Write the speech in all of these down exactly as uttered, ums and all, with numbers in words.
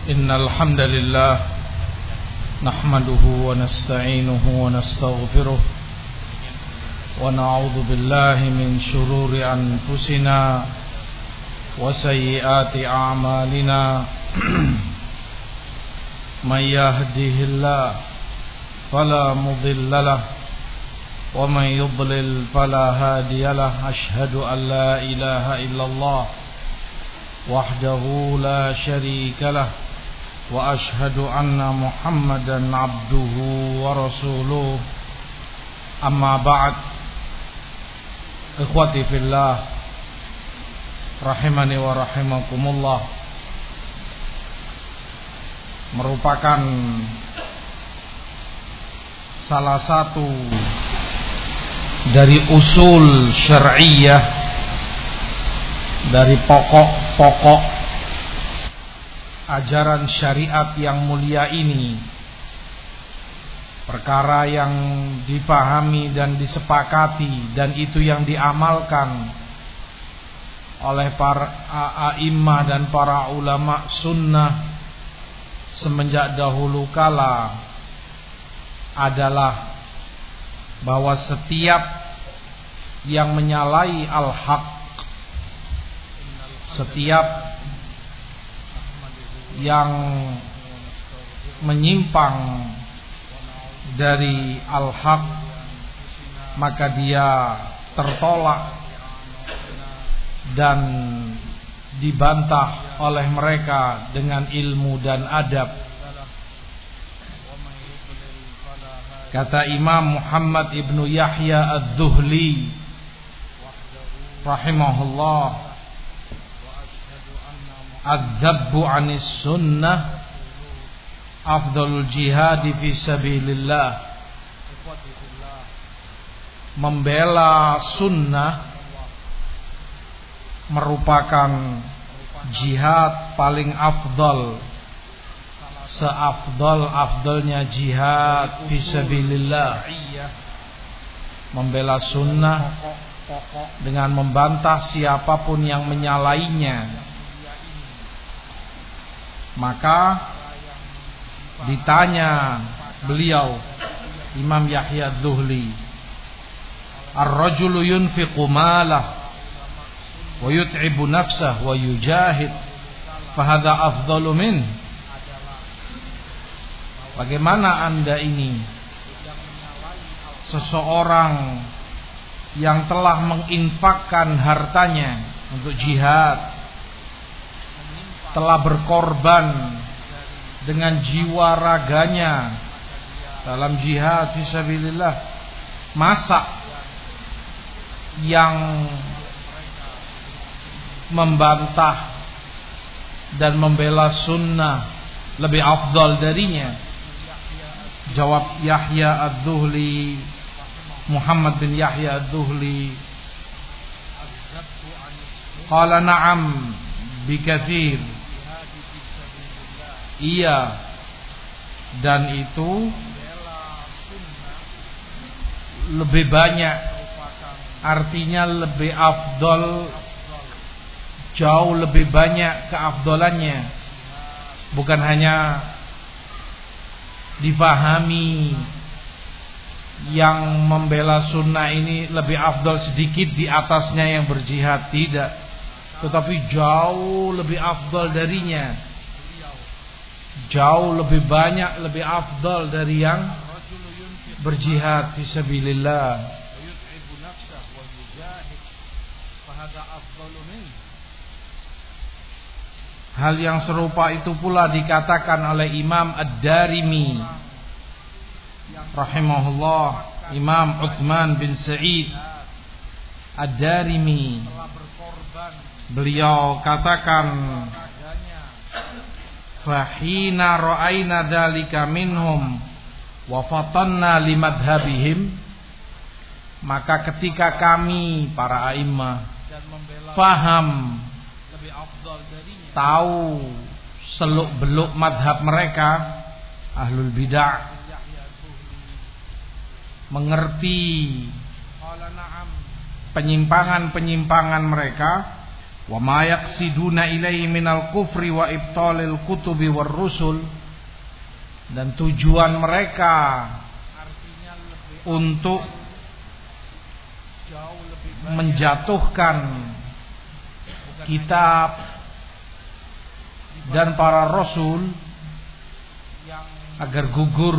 إن الحمد لله نحمده ونستعينه ونستغفره ونعوذ بالله من شرور أنفسنا وسيئات أعمالنا من يهده الله فلا مضل له ومن يضلل فلا هادي له أشهد أن لا إله إلا الله وحده لا شريك له وأشهد أن محمدا عبده ورسوله أما بعد إخوتي في الله rahimani wa rahimakumullah, merupakan salah satu dari usul syar'iyyah, dari pokok-pokok ajaran syariat yang mulia ini, perkara yang dipahami dan disepakati dan itu yang diamalkan oleh para a'immah dan para ulama sunnah semenjak dahulu kala adalah bahwa setiap yang menyalahi al-haq, setiap yang menyimpang dari al-haq, maka dia tertolak dan dibantah oleh mereka dengan ilmu dan adab. Kata Imam Muhammad ibnu Yahya ad-Dhuhli rahimahullah, "Adz-dzabbu 'anis sunnah afdhalul jihad fi sabilillah." Membela sunnah merupakan jihad paling afdal, seafdal-afdalnya jihad fisabilillah. Membela sunnah dengan membantah siapapun yang menyalainya. Maka ditanya beliau Imam Yahya ad-Dhuhli, "Ar-rajulu yunfiqu malah wa yut'ibu nafsah wa yujahid fahadha afdalu min." Bagaimana anda ini, seseorang yang telah menginfakkan hartanya untuk jihad, telah berkorban dengan jiwa raganya dalam jihad fisabilillah, masa yang membantah dan membela sunnah lebih afdal darinya? Jawab Yahya ad-Dhuhli, Muhammad bin Yahya ad-Dhuhli, qala na'am bikathir. Iya, dan itu lebih banyak, artinya lebih afdal, jauh lebih banyak keafdalannya. Bukan hanya difahami yang membela sunnah ini lebih afdal sedikit di atasnya yang berjihad, tidak, tetapi jauh lebih afdal darinya, jauh lebih banyak, lebih afdal dari yang berjihad fisabilillah. Hal yang serupa itu pula dikatakan oleh Imam Ad-Darimi rahimahullah, Imam Uthman bin Sa'id Ad-Darimi. Beliau katakan, "Fahina ra'ayna dzalika minhum wa fatanna limadhhabihim." Maka ketika kami para a'immah faham, tahu seluk-beluk madhab mereka, ahlul bid'ah, mengerti penyimpangan-penyimpangan mereka, wa ma yaqsiduna ilaihi minal kufri wa ibtalil kutubi war rusul, dan tujuan mereka untuk menjatuhkan kitab dan para rasul agar gugur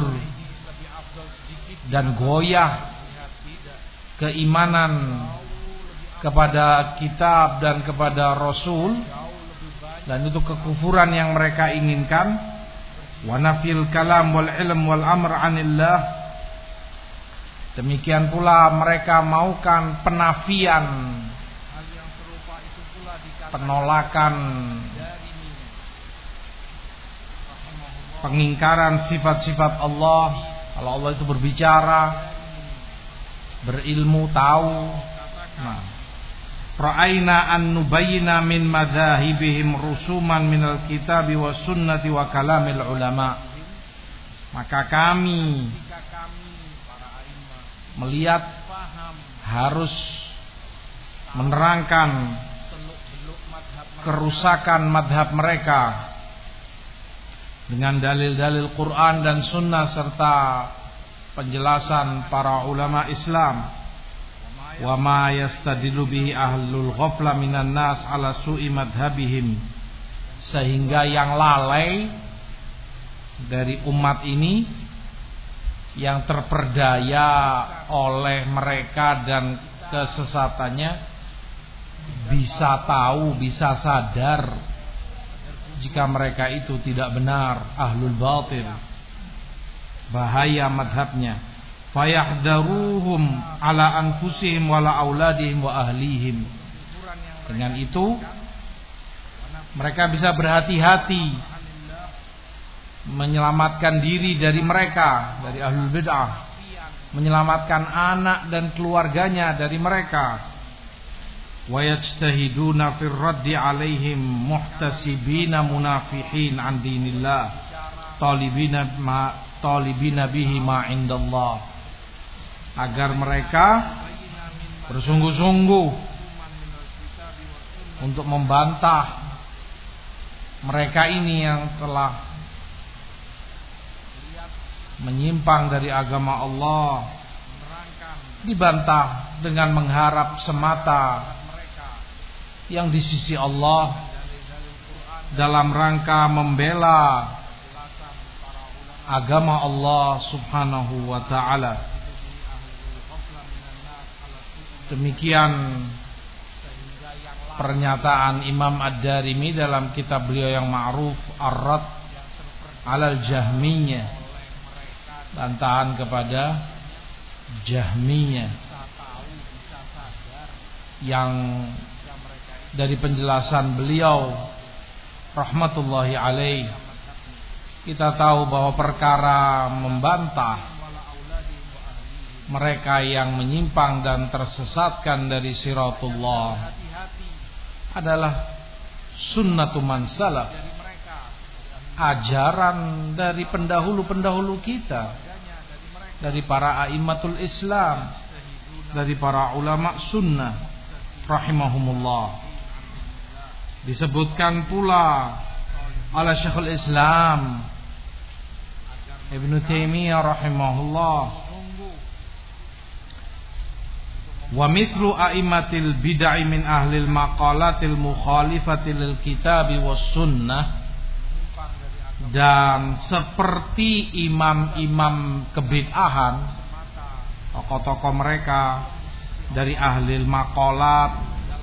dan goyah keimanan kepada kitab dan kepada rasul, dan itu kekufuran yang mereka inginkan. Wa nafil kalam wal ilm wal amr anillah, demikian pula mereka maukan penafian, penolakan, pengingkaran sifat-sifat Allah. Kalau Allah itu berbicara, berilmu, tahu. Nah, ra'ayna an nubayyina min madzahibihim rusuman minal kitabi was sunnati wa kalamil ulama. Maka kami melihat harus menerangkan kerusakan madhab mereka dengan dalil-dalil Quran dan Sunnah serta penjelasan para ulama Islam. Wa ma yastadilu bihi ahlul ghafla minan nas ala su'i madhabihim, sehingga yang lalai dari umat ini, yang terperdaya oleh mereka dan kesesatannya, bisa tahu, bisa sadar jika mereka itu tidak benar, ahlul batil, bahaya madhabnya. Fayahdharuhum ala anfusihim wala auladihim wa ahlihim. Dengan itu mereka bisa berhati-hati menyelamatkan diri dari mereka, dari ahlul bid'ah, menyelamatkan anak dan keluarganya dari mereka. Wa yajtahiduna fir raddi alaihim muhtasibina munafihin an dinillah talibina ma talibina bihi ma indallah, agar mereka bersungguh-sungguh untuk membantah mereka ini yang telah menyimpang dari agama Allah, dibantah dengan mengharap semata yang di sisi Allah dalam rangka membela agama Allah subhanahu wa ta'ala. Demikian pernyataan Imam Ad-Darimi dalam kitab beliau yang ma'ruf Ar-Rad 'alal Jahmiyah, bantahan kepada Jahmiyah, yang dari penjelasan beliau rahmatullahi alaih kita tahu bahwa perkara membantah mereka yang menyimpang dan tersesatkan dari siratullah adalah sunnatu man salaf, ajaran dari pendahulu-pendahulu kita, dari para a'immatul Islam, dari para ulama sunnah rahimahumullah. Disebutkan pula oleh Syekhul Islam Ibnu Taimiyah rahimahullah, wa mithlu a'immatil bid'ah min ahlil maqalatil mukhalifati lil kitabi was sunnah, dan seperti imam-imam kebid'ahan, tokoh-tokoh mereka dari ahlil maqalat,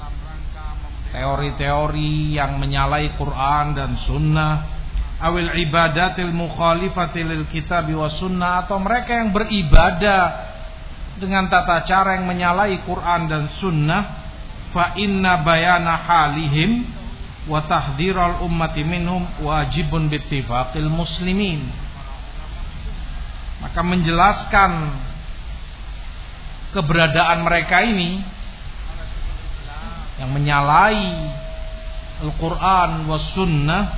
teori-teori yang menyalahi Quran dan sunnah, awil ibadatil mukhalifati lil kitabi was sunnah, atau mereka yang beribadah dengan tata cara yang menyalahi Quran dan sunnah, fa inna bayana halihim wa tahdhiral ummati minhum wajibun bittifaqil muslimin. Maka menjelaskan keberadaan mereka ini yang menyalahi Al-Quran was sunnah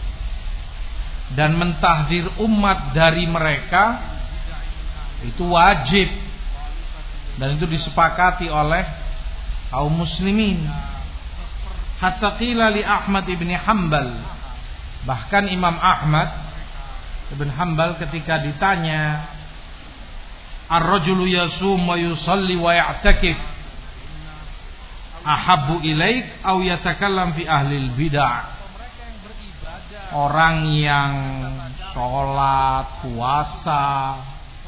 dan mentahdir umat dari mereka, itu wajib, dan itu disepakati oleh kaum muslimin. Hatta qila li Ahmad ibn Hanbal, bahkan Imam Ahmad ibn Hanbal ketika ditanya, ar-rajulu yasum wa yusalli wa ya'takif ahabbu ilaik aw yatakallam fi ahlil bid'ah. Orang yang sholat, puasa,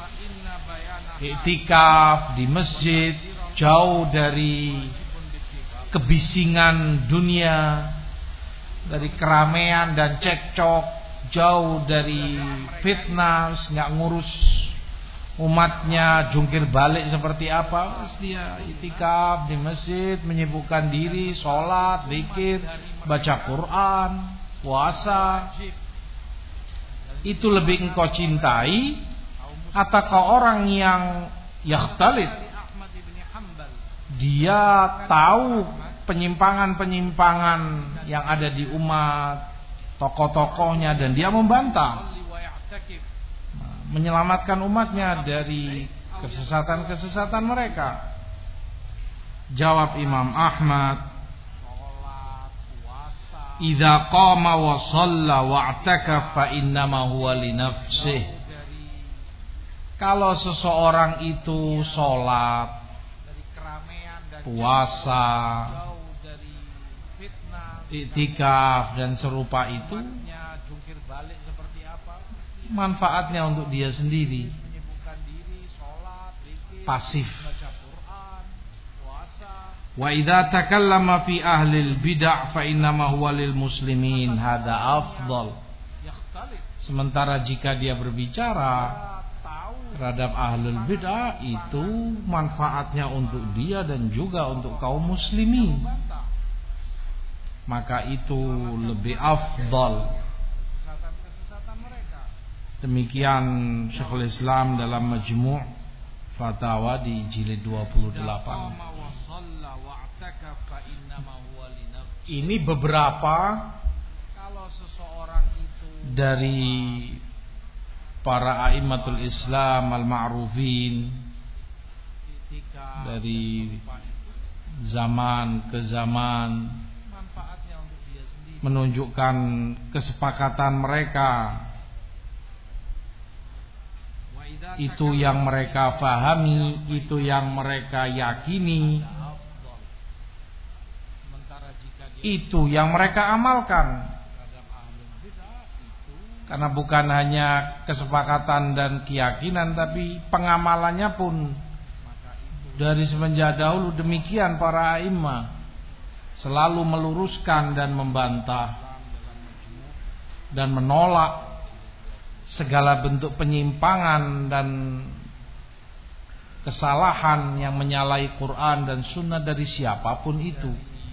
iktikaf di masjid, jauh dari kebisingan dunia, dari keramaian dan cekcok, jauh dari fitnah, nggak ngurus umatnya jungkir balik seperti apa, terus dia iktikaf di masjid, menyibukkan diri, sholat, zikir, baca Quran, puasa. Itu lebih engkau cintai ataukah orang yang yakhtalit, dia tahu penyimpangan-penyimpangan yang ada di umat, tokoh-tokohnya, dan dia membantah, menyelamatkan umatnya dari kesesatan-kesesatan mereka. Jawab Imam Ahmad, idza qama wa shalla wa i'takaf fa innama huwa li nafsihi. Kalau seseorang itu sholat, puasa, iktikaf dan serupa itu, manfaatnya untuk dia sendiri, pasif. Wa idza takallama fi ahlil bid'ah fa innama huwa lil muslimin, hada afdal. Sementara jika dia berbicara terhadap ahlul bid'ah, itu manfaatnya untuk dia dan juga untuk kaum muslimin, maka itu lebih afdal. Demikian Syekhul Islam dalam Majmu' Fatawa di jilid dua puluh delapan. Ini beberapa dari para a'immatul Islam al-ma'rufin dari zaman ke zaman, menunjukkan kesepakatan mereka. Itu yang mereka fahami, itu yang mereka yakini, itu yang mereka amalkan. Karena bukan hanya kesepakatan dan keyakinan, tapi pengamalannya pun dari semenjak dahulu demikian. Para a'immah selalu meluruskan dan membantah dan menolak segala bentuk penyimpangan dan kesalahan yang menyalahi Quran dan Sunnah dari siapapun itu.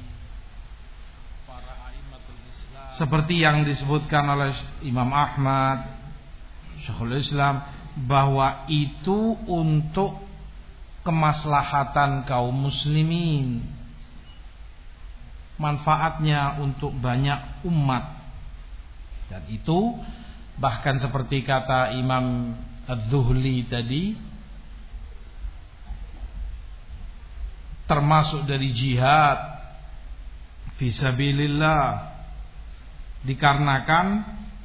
Seperti yang disebutkan oleh Imam Ahmad, Syekhul Islam, bahwa itu untuk kemaslahatan kaum muslimin, manfaatnya untuk banyak umat. Dan itu bahkan seperti kata Imam Az-Zuhli tadi, termasuk dari jihad fisabilillah, dikarenakan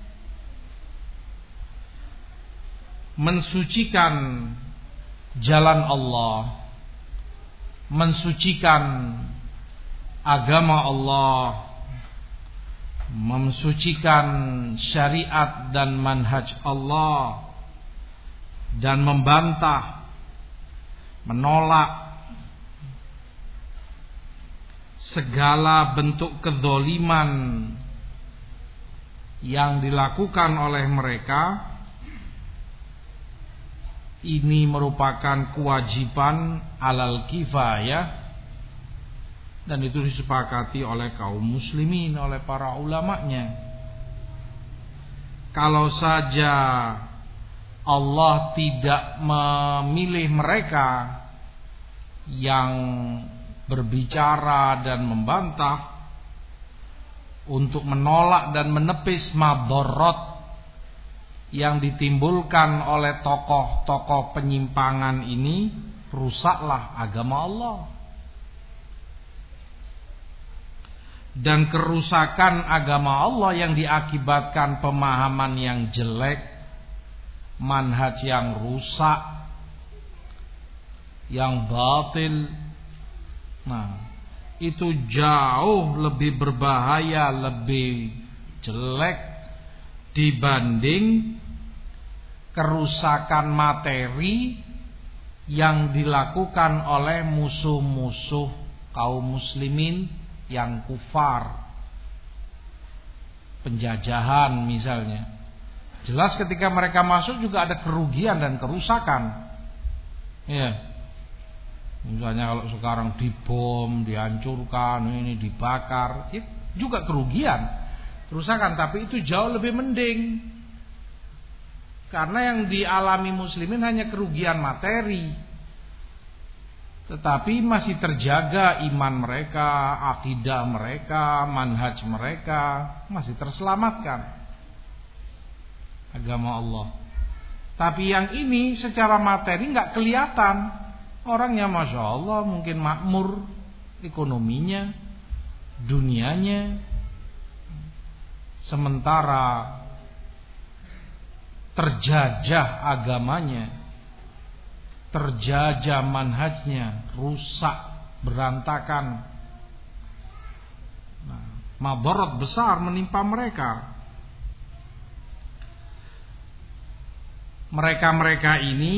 mensucikan jalan Allah, mensucikan agama Allah, mensucikan syariat dan manhaj Allah, dan membantah, menolak segala bentuk kezaliman yang dilakukan oleh mereka. Ini merupakan kewajiban alal kifayah, dan itu disepakati oleh kaum muslimin, oleh para ulamanya. Kalau saja Allah tidak memilih mereka yang berbicara dan membantah untuk menolak dan menepis madharat yang ditimbulkan oleh tokoh-tokoh penyimpangan ini, rusaklah agama Allah. dan kerusakan agama Allah yang diakibatkan pemahaman yang jelek, manhaj yang rusak, yang batil. Nah, itu jauh lebih berbahaya, lebih jelek dibanding kerusakan materi yang dilakukan oleh musuh-musuh kaum muslimin yang kufar, penjajahan misalnya. Jelas ketika mereka masuk juga ada kerugian dan kerusakan. Ya. Misalnya kalau sekarang dibom, dihancurkan, ini dibakar, ya juga kerugian, kerusakan, tapi itu jauh lebih mending. Karena yang dialami muslimin hanya kerugian materi, tetapi masih terjaga iman mereka, akidah mereka, manhaj mereka masih terselamatkan, agama Allah. Tapi yang ini secara materi nggak kelihatan. Orangnya masya Allah mungkin makmur ekonominya, dunianya, sementara terjajah agamanya, terjajah manhajnya, rusak, berantakan. Nah, madarat besar menimpa mereka. Mereka-mereka ini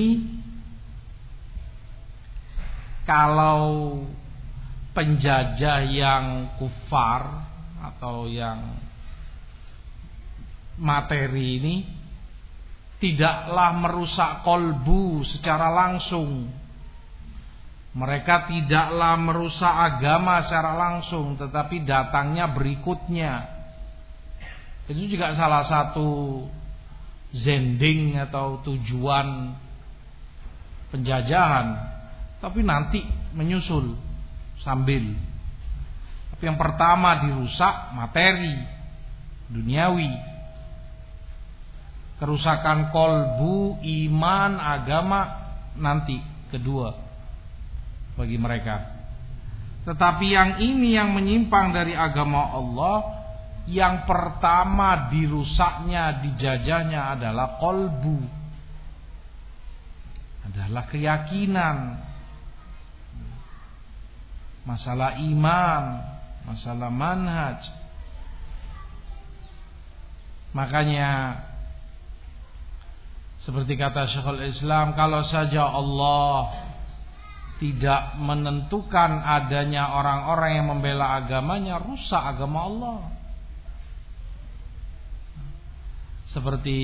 kalau penjajah yang kufar atau yang materi ini tidaklah merusak kolbu secara langsung, mereka tidaklah merusak agama secara langsung, tetapi datangnya berikutnya. Itu juga salah satu zending atau tujuan penjajahan. Tapi nanti menyusul sambil. Tapi yang pertama dirusak materi, duniawi. Kerusakan kolbu, iman, agama nanti kedua bagi mereka. Tetapi yang ini yang menyimpang dari agama Allah, yang pertama dirusaknya, dijajahnya adalah kolbu, adalah keyakinan. Masalah iman, masalah manhaj. Makanya seperti kata Syekhul Islam, kalau saja Allah tidak menentukan adanya orang-orang yang membela agamanya, rusak agama Allah. Seperti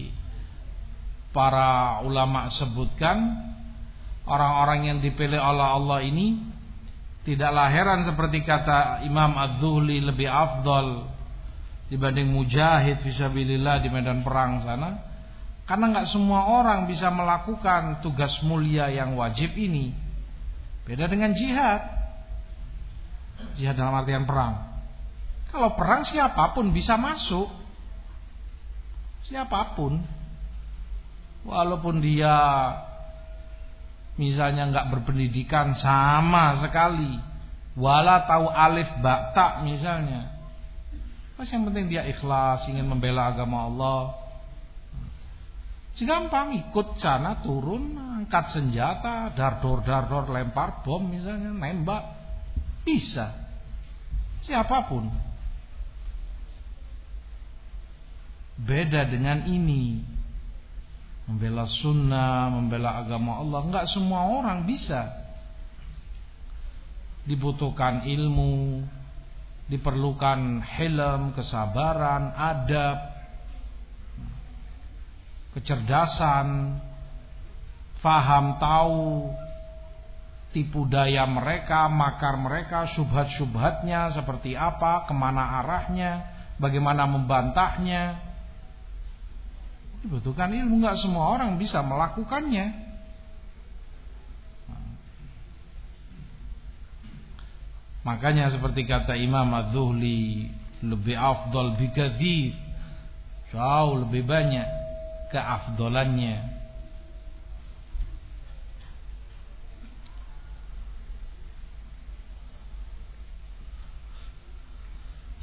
para ulama sebutkan, orang-orang yang dipilih oleh Allah ini tidaklah heran seperti kata Imam Az-Zuhli lebih afdal dibanding mujahid fisabilillah di medan perang sana. Karena enggak semua orang bisa melakukan tugas mulia yang wajib ini. Beda dengan jihad. Jihad dalam artian perang. Kalau perang siapapun bisa masuk. Siapapun. Walaupun dia misalnya enggak berpendidikan sama sekali, wala tahu alif ba ta misalnya, mas yang penting dia ikhlas ingin membela agama Allah, gampang ikut sana turun, angkat senjata, dardor dardor lempar bom misalnya, nembak, bisa siapapun. Beda dengan ini, membela sunnah, membela agama Allah, enggak semua orang bisa. Dibutuhkan ilmu, diperlukan hilm, kesabaran, adab, kecerdasan, faham tahu tipu daya mereka, makar mereka, syubhat-syubhatnya seperti apa, kemana arahnya, bagaimana membantahnya. Dibutuhkan ilmu, enggak semua orang bisa melakukannya. Makanya seperti kata Imam Az-Zuhli, lebih afdal bikatsir, jauh lebih banyak keafdalannya.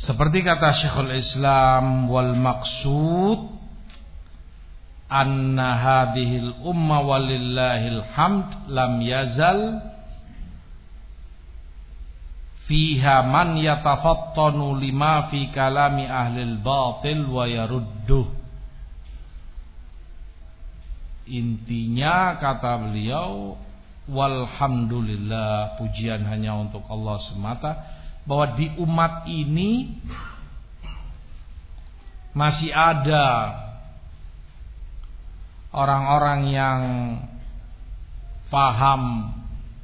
Seperti kata Syekhul Islam, wal maqsud anna hadhil umma walillahil hamd lam yazal fiha man yatafattanu lima fi kalami ahlil batil wa yarudduh. Intinya kata beliau, walhamdulillah, pujian hanya untuk Allah semata, bahwa di umat ini masih ada orang-orang yang paham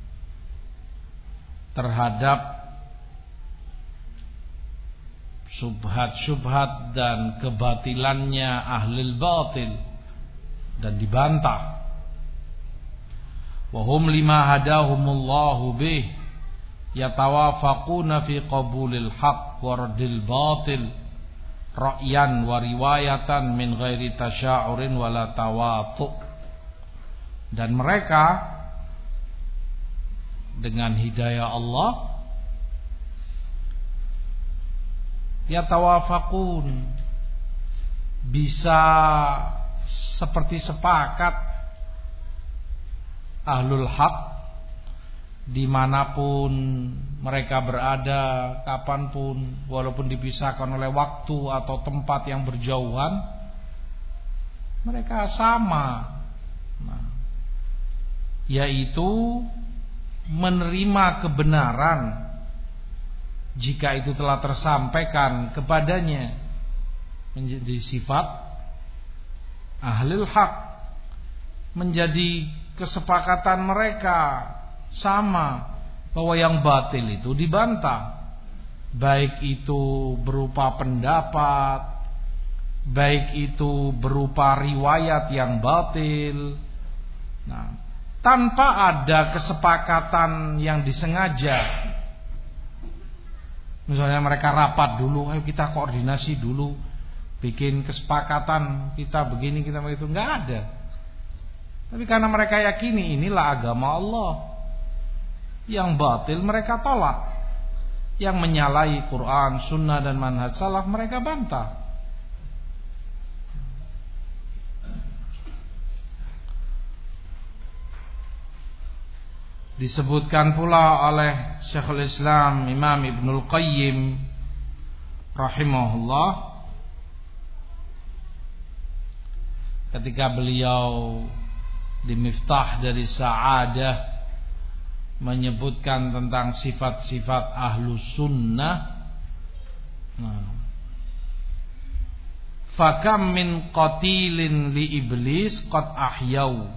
terhadap subhat-subhat dan kebatilannya ahlul batil dan dibantah. Wa hum lima hadahumullahu bih yatawafaquna fi qabulil haqq wa raddil batil ra'yan wa riwayatan min ghairi tasya'urin wala tawatu'. Dan mereka dengan hidayah Allah yatawafaqun, bisa seperti sepakat ahlul haq dimanapun mereka berada, kapanpun, walaupun dipisahkan oleh waktu atau tempat yang berjauhan, mereka sama, nah, yaitu menerima kebenaran jika itu telah tersampaikan kepadanya, menjadi sifat ahlul haq, menjadi kesepakatan mereka sama bahwa yang batil itu dibantah, baik itu berupa pendapat, baik itu berupa riwayat yang batil. Nah, tanpa ada kesepakatan yang disengaja. Misalnya mereka rapat dulu, ayo kita koordinasi dulu, bikin kesepakatan, kita begini, kita begitu, enggak ada. Tapi karena mereka yakini inilah agama Allah, yang batil mereka tolak, yang menyalahi Quran, Sunnah dan manhaj salaf mereka bantah. Disebutkan pula oleh Syekhul Islam Imam Ibnul Qayyim rahimahullah, ketika beliau di Miftah dari Sa'adah menyebutkan tentang sifat-sifat ahlu sunnah. Nah, fakam min qatilin li iblis qad ahyau,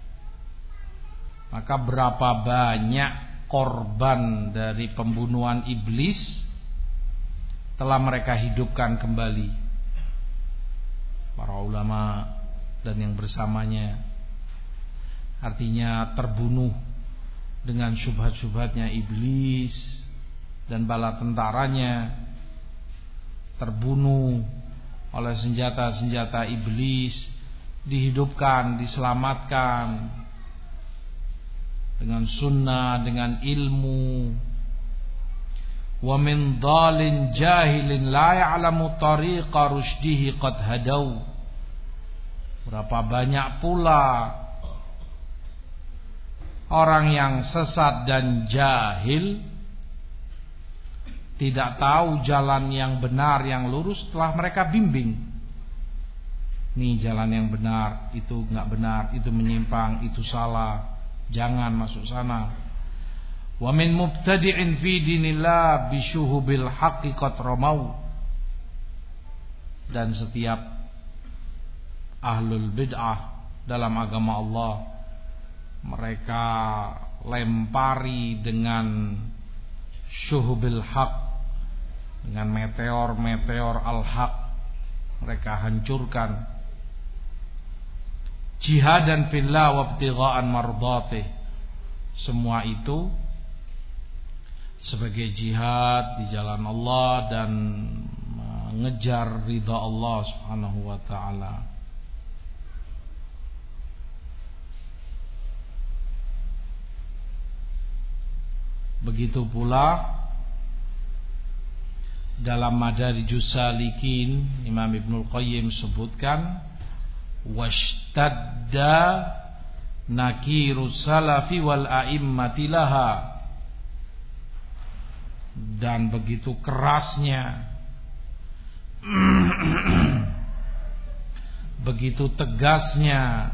maka berapa banyak korban dari pembunuhan iblis telah mereka hidupkan kembali, para ulama dan yang bersamanya. Artinya terbunuh dengan syubhat-syubhatnya iblis dan bala tentaranya, terbunuh oleh senjata-senjata iblis, dihidupkan, diselamatkan dengan sunnah, dengan ilmu. Wa min dhalin jahilin la ya'lamu tariqa rusydihi qad hadau, berapa banyak pula orang yang sesat dan jahil, tidak tahu jalan yang benar, yang lurus, telah mereka bimbing. Ini jalan yang benar, itu enggak benar, itu menyimpang, itu salah, jangan masuk sana. Wa min mubtadi'in fi dinillah bisyuhubil haqqi qad ramau, dan setiap ahlul bid'ah dalam agama Allah mereka lempari dengan syuhubil haq, dengan meteor-meteor al-haq, mereka hancurkan. Jihadan fillah wa ibtigha'an mardatih, semua itu sebagai jihad di jalan Allah dan mengejar ridha Allah Subhanahu wa ta'ala. Begitu pula dalam Madarijus Salikin Imam Ibnul Qayyim sebutkan washtadda nakirus salafi wal a'immati laha, dan begitu kerasnya begitu tegasnya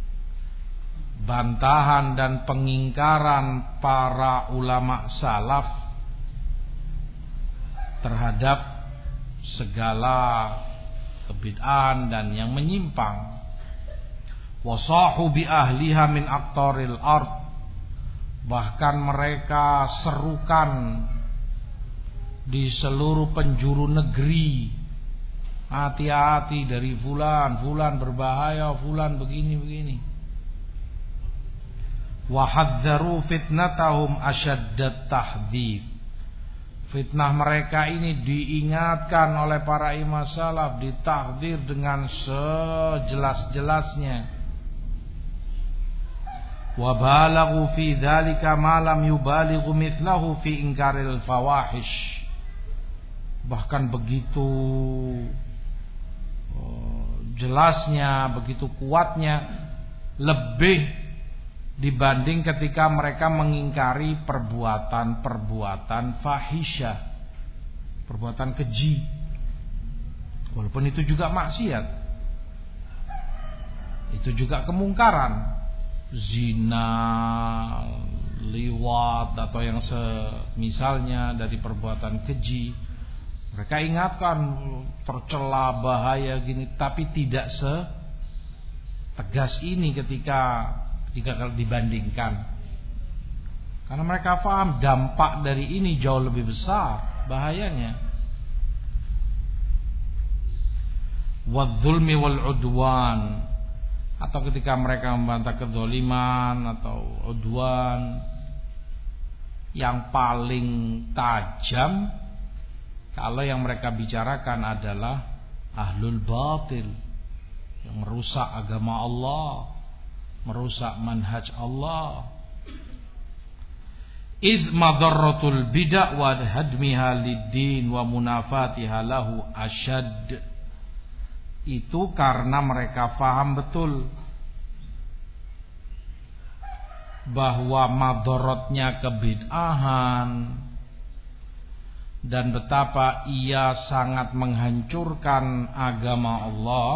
bantahan dan pengingkaran para ulama salaf terhadap segala kebid'ahan dan yang menyimpang. Wasahu bi ahliha min aqtaril ard, bahkan mereka serukan di seluruh penjuru negeri, hati-hati dari fulan, fulan berbahaya, fulan begini-begini. Wa hadzaru fitnatahum asyaddat tahdhib, fitnah mereka ini diingatkan oleh para imam salaf, ditahdzir dengan sejelas-jelasnya. Wa balaghu fi dzalika ma lam yubalighu mithlahu fi inkaril fawahish, bahkan begitu jelasnya, begitu kuatnya, lebih dibanding ketika mereka mengingkari perbuatan-perbuatan fahisyah, perbuatan keji, walaupun itu juga maksiat, itu juga kemungkaran, zina, liwat atau yang semisalnya dari perbuatan keji. Mereka ingatkan tercela, bahaya gini, tapi tidak setegas ini ketika jika kalau dibandingkan, karena mereka paham dampak dari ini jauh lebih besar bahayanya. Wadzulmi wal udwan, atau ketika mereka membantah kezaliman atau udwan, yang paling tajam kalau yang mereka bicarakan adalah ahlul batil, yang merusak agama Allah, merusak manhaj Allah. Idz madarratul bid'ah wa hadmiha lid-din wa munafatiha lahu asyad, itu karena mereka faham betul bahwa madaratnya kebid'ahan dan betapa ia sangat menghancurkan agama Allah,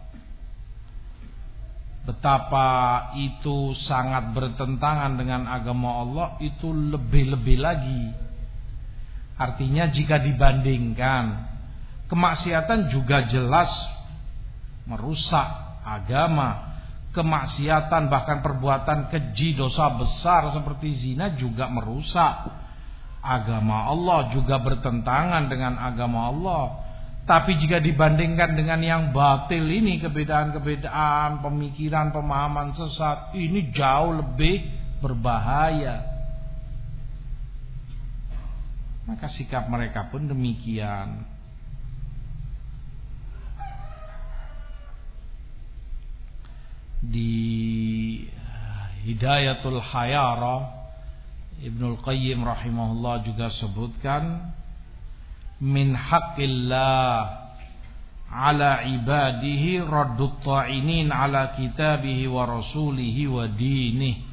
betapa itu sangat bertentangan dengan agama Allah, itu lebih-lebih lagi. Artinya jika dibandingkan, kemaksiatan juga jelas merusak agama. Kemaksiatan, bahkan perbuatan keji, dosa besar seperti zina juga merusak agama Allah, juga bertentangan dengan agama Allah. Tapi jika dibandingkan dengan yang batil ini, kebedaan-kebedaan, pemikiran, pemahaman sesat, ini jauh lebih berbahaya. Maka sikap mereka pun demikian. Di Hidayatul Hayara, Ibnul Qayyim rahimahullah juga sebutkan, min haqqillah ala ibadihi raddut ta'inin ala kitabihi wa rasulihi wa dinih,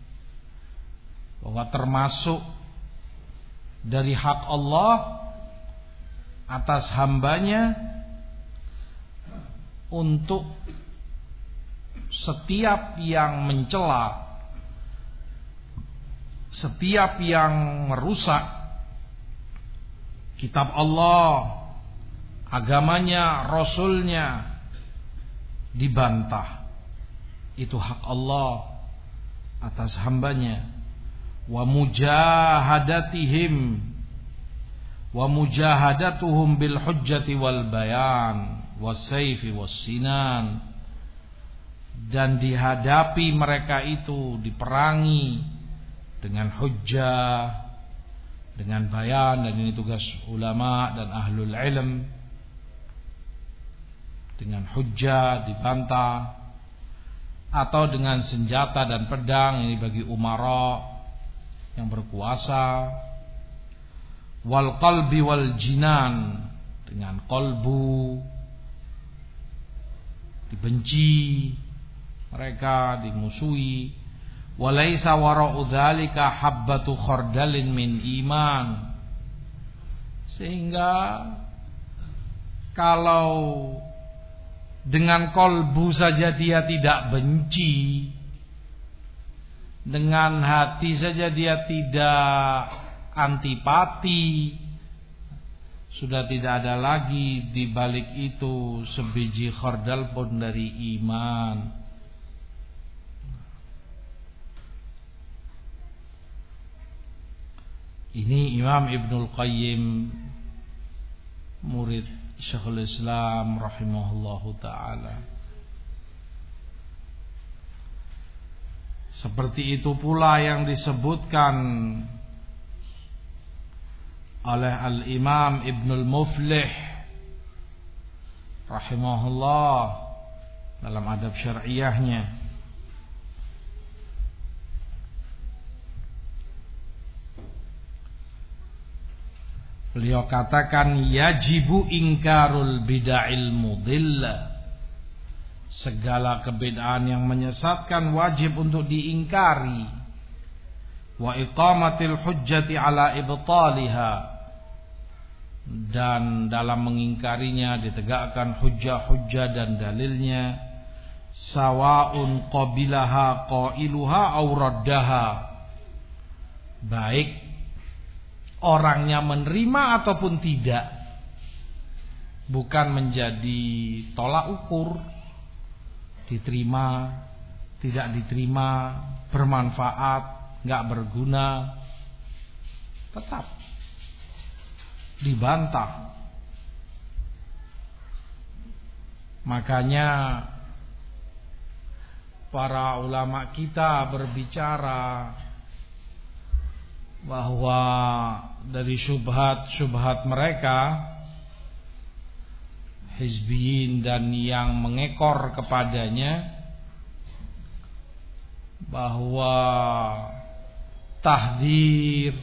bahwa termasuk dari hak Allah atas hambanya untuk setiap yang mencela, setiap yang merusak kitab Allah, agamanya, rasulnya, dibantah. Itu hak Allah atas hambanya. Wa mujahadatihim wa mujahadatuhum bil hujjati wal bayan was sayfi was sinan, dan dihadapi mereka itu, diperangi dengan hujjah, dengan bayan, dan ini tugas ulama dan ahlul ilm. Dengan hujjah dibantah, atau dengan senjata dan pedang, ini bagi umara yang berkuasa. wal qalbi wal jinan, dengan kolbu, dibenci mereka, dimusuhi. Walaisa wara'u dzalika habbatu khardalin min iman. Sehingga kalau dengan kolbu saja dia tidak benci, dengan hati saja dia tidak antipati, sudah tidak ada lagi di balik itu sebiji khardal pun dari iman. Ini Imam Ibnul Qayyim, murid Syekhul Islam rahimahullahu ta'ala. Seperti itu pula yang disebutkan oleh Al-Imam Ibnul Muflih rahimahullah dalam adab syar'iyahnya. Beliau katakan yajibu ingkarul bid'il mudillah. Segala kebid'ahan yang menyesatkan wajib untuk diingkari. Wa iqamatil hujjati ala ibtaliha. Dan dalam mengingkarinya ditegakkan hujjah-hujjah dan dalilnya. Sawa'un qabilaha qailuha aw raddaha. Baik orangnya menerima ataupun tidak, bukan menjadi tolak ukur, diterima, tidak diterima, bermanfaat, nggak berguna, tetap dibantah. Makanya para ulama kita berbicara bahwa dari syubhat-syubhat mereka, hizbiyin dan yang mengekor kepadanya, bahwa tahdzir,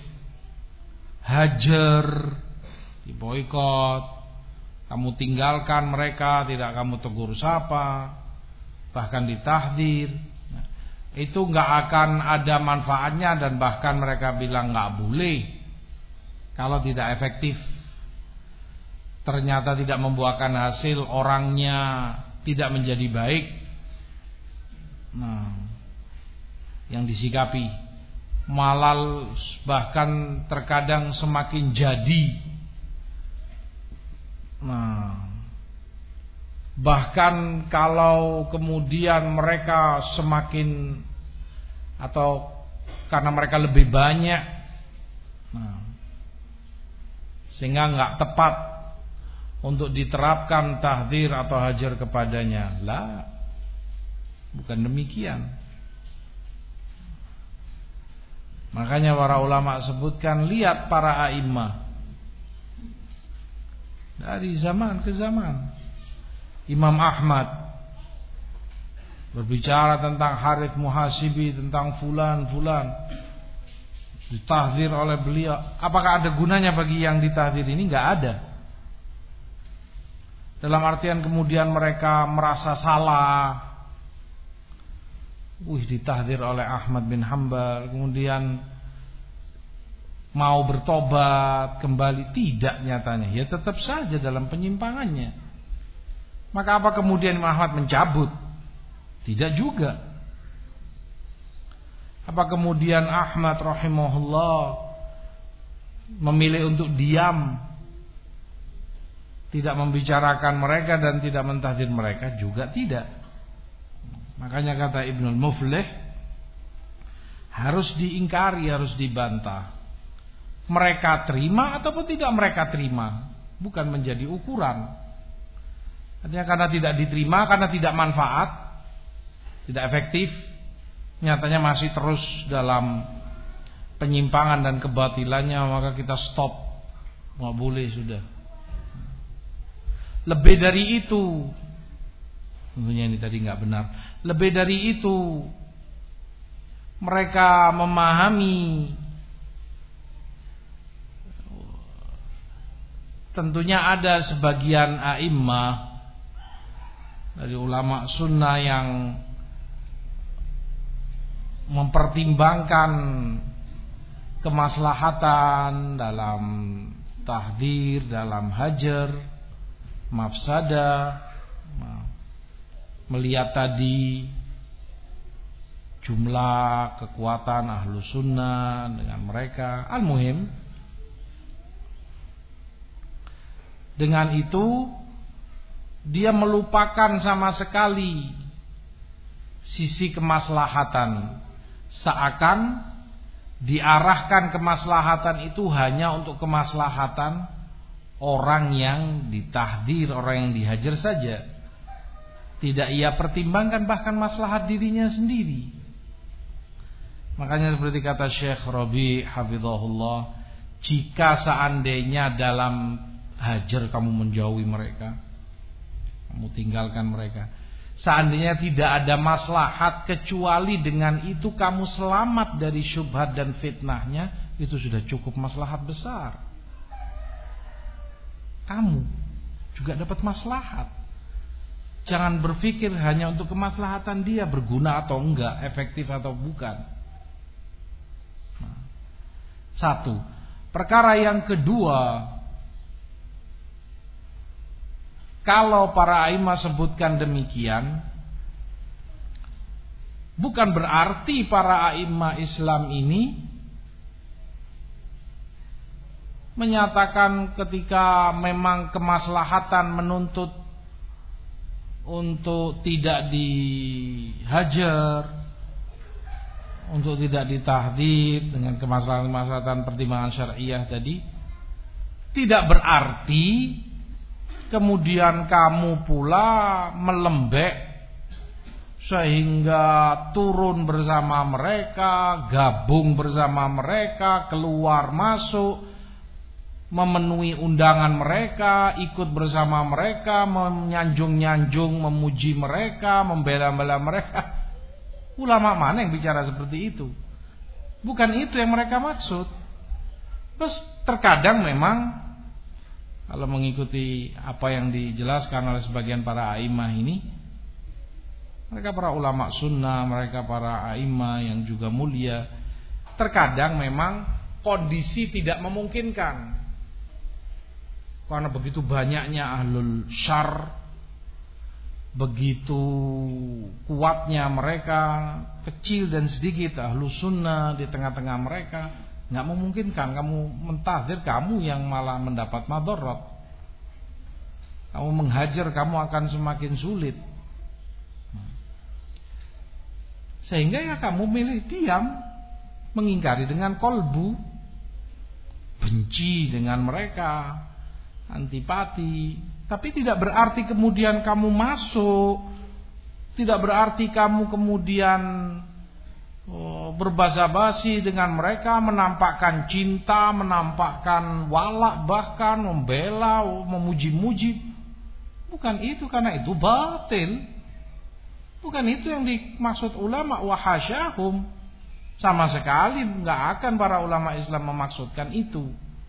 hajar, diboikot, kamu tinggalkan mereka, tidak kamu tegur sapa, bahkan ditahdzir, itu nggak akan ada manfaatnya, dan bahkan mereka bilang nggak boleh kalau tidak efektif. Ternyata tidak membuahkan hasil, orangnya tidak menjadi baik. Nah, yang disikapi malah bahkan terkadang semakin jadi. Nah, bahkan kalau kemudian mereka semakin, atau karena mereka lebih banyak, nah, sehingga nggak tepat untuk diterapkan tahdzir atau hajar kepadanya. Lah, bukan demikian. Makanya para ulama sebutkan, lihat para a'immah dari zaman ke zaman. Imam Ahmad berbicara tentang Harith Muhasibi, tentang fulan-fulan, ditahdzir oleh beliau. Apakah ada gunanya bagi yang ditahdzir ini? Enggak ada. Dalam artian kemudian mereka merasa salah. Wih, ditahdzir oleh Ahmad bin Hanbal, kemudian mau bertobat kembali. Tidak, nyatanya ya tetap saja dalam penyimpangannya. Maka apa kemudian Imam Ahmad mencabut? Tidak juga. Apa kemudian Ahmad rahimahullah memilih untuk diam, tidak membicarakan mereka dan tidak mentahdzir mereka? Juga tidak. Makanya kata Ibnul Muflih, harus diingkari, harus dibantah. Mereka terima ataupun tidak mereka terima, bukan menjadi ukuran. Artinya karena tidak diterima, karena tidak manfaat, tidak efektif, nyatanya masih terus dalam penyimpangan dan kebatilannya, maka kita stop. Nggak boleh sudah. Lebih dari itu, tentunya ini tadi nggak benar. Lebih dari itu, mereka memahami tentunya ada sebagian a'immah dari ulama sunnah yang mempertimbangkan kemaslahatan dalam tahdzir, dalam hajar, mafsadah, melihat tadi jumlah kekuatan ahlu sunnah dengan mereka. Al-muhim, dengan itu dia melupakan sama sekali sisi kemaslahatan, seakan diarahkan kemaslahatan itu hanya untuk kemaslahatan orang yang ditahdir, orang yang dihajar saja. Tidak ia pertimbangkan bahkan maslahat dirinya sendiri. Makanya seperti kata Syekh Rabi hafizahullah, jika seandainya dalam hajar kamu menjauhi mereka, kamu tinggalkan mereka, seandainya tidak ada maslahat kecuali dengan itu kamu selamat dari syubhat dan fitnahnya, itu sudah cukup maslahat besar. Kamu juga dapat maslahat. Jangan berpikir hanya untuk kemaslahatan dia, berguna atau enggak, efektif atau bukan. Nah, satu. Perkara yang kedua, kalau para a'immah sebutkan demikian, bukan berarti para a'immah Islam ini menyatakan ketika memang kemaslahatan menuntut untuk tidak dihajar, untuk tidak ditahdzir dengan kemaslahatan-kemaslahatan pertimbangan syariah tadi, tidak berarti kemudian kamu pula melembek sehingga turun bersama mereka, gabung bersama mereka, keluar masuk, memenuhi undangan mereka, ikut bersama mereka, menyanjung-nyanjung, memuji mereka, membela-bela mereka. Ulama mana yang bicara seperti itu? Bukan itu yang mereka maksud. Terus terkadang memang kalau mengikuti apa yang dijelaskan oleh sebagian para a'immah ini, mereka para ulama sunnah, mereka para a'immah yang juga mulia, terkadang memang kondisi tidak memungkinkan. Karena begitu banyaknya ahlul syarr, begitu kuatnya mereka, kecil dan sedikit ahlu sunnah di tengah-tengah mereka, nggak memungkinkan kamu mentahdzir, kamu yang malah mendapat madharat. Kamu menghajar, kamu akan semakin sulit. Sehingga ya kamu milih diam, mengingkari dengan kolbu, benci dengan mereka, antipati. Tapi tidak berarti kemudian kamu masuk, tidak berarti kamu kemudian oh, berbasa-basi dengan mereka, menampakkan cinta, menampakkan walak, bahkan membela, memuji-muji. Bukan itu, karena itu batil. Bukan itu yang dimaksud ulama, wahasyahum. Sama sekali enggak akan para ulama Islam memaksudkan itu.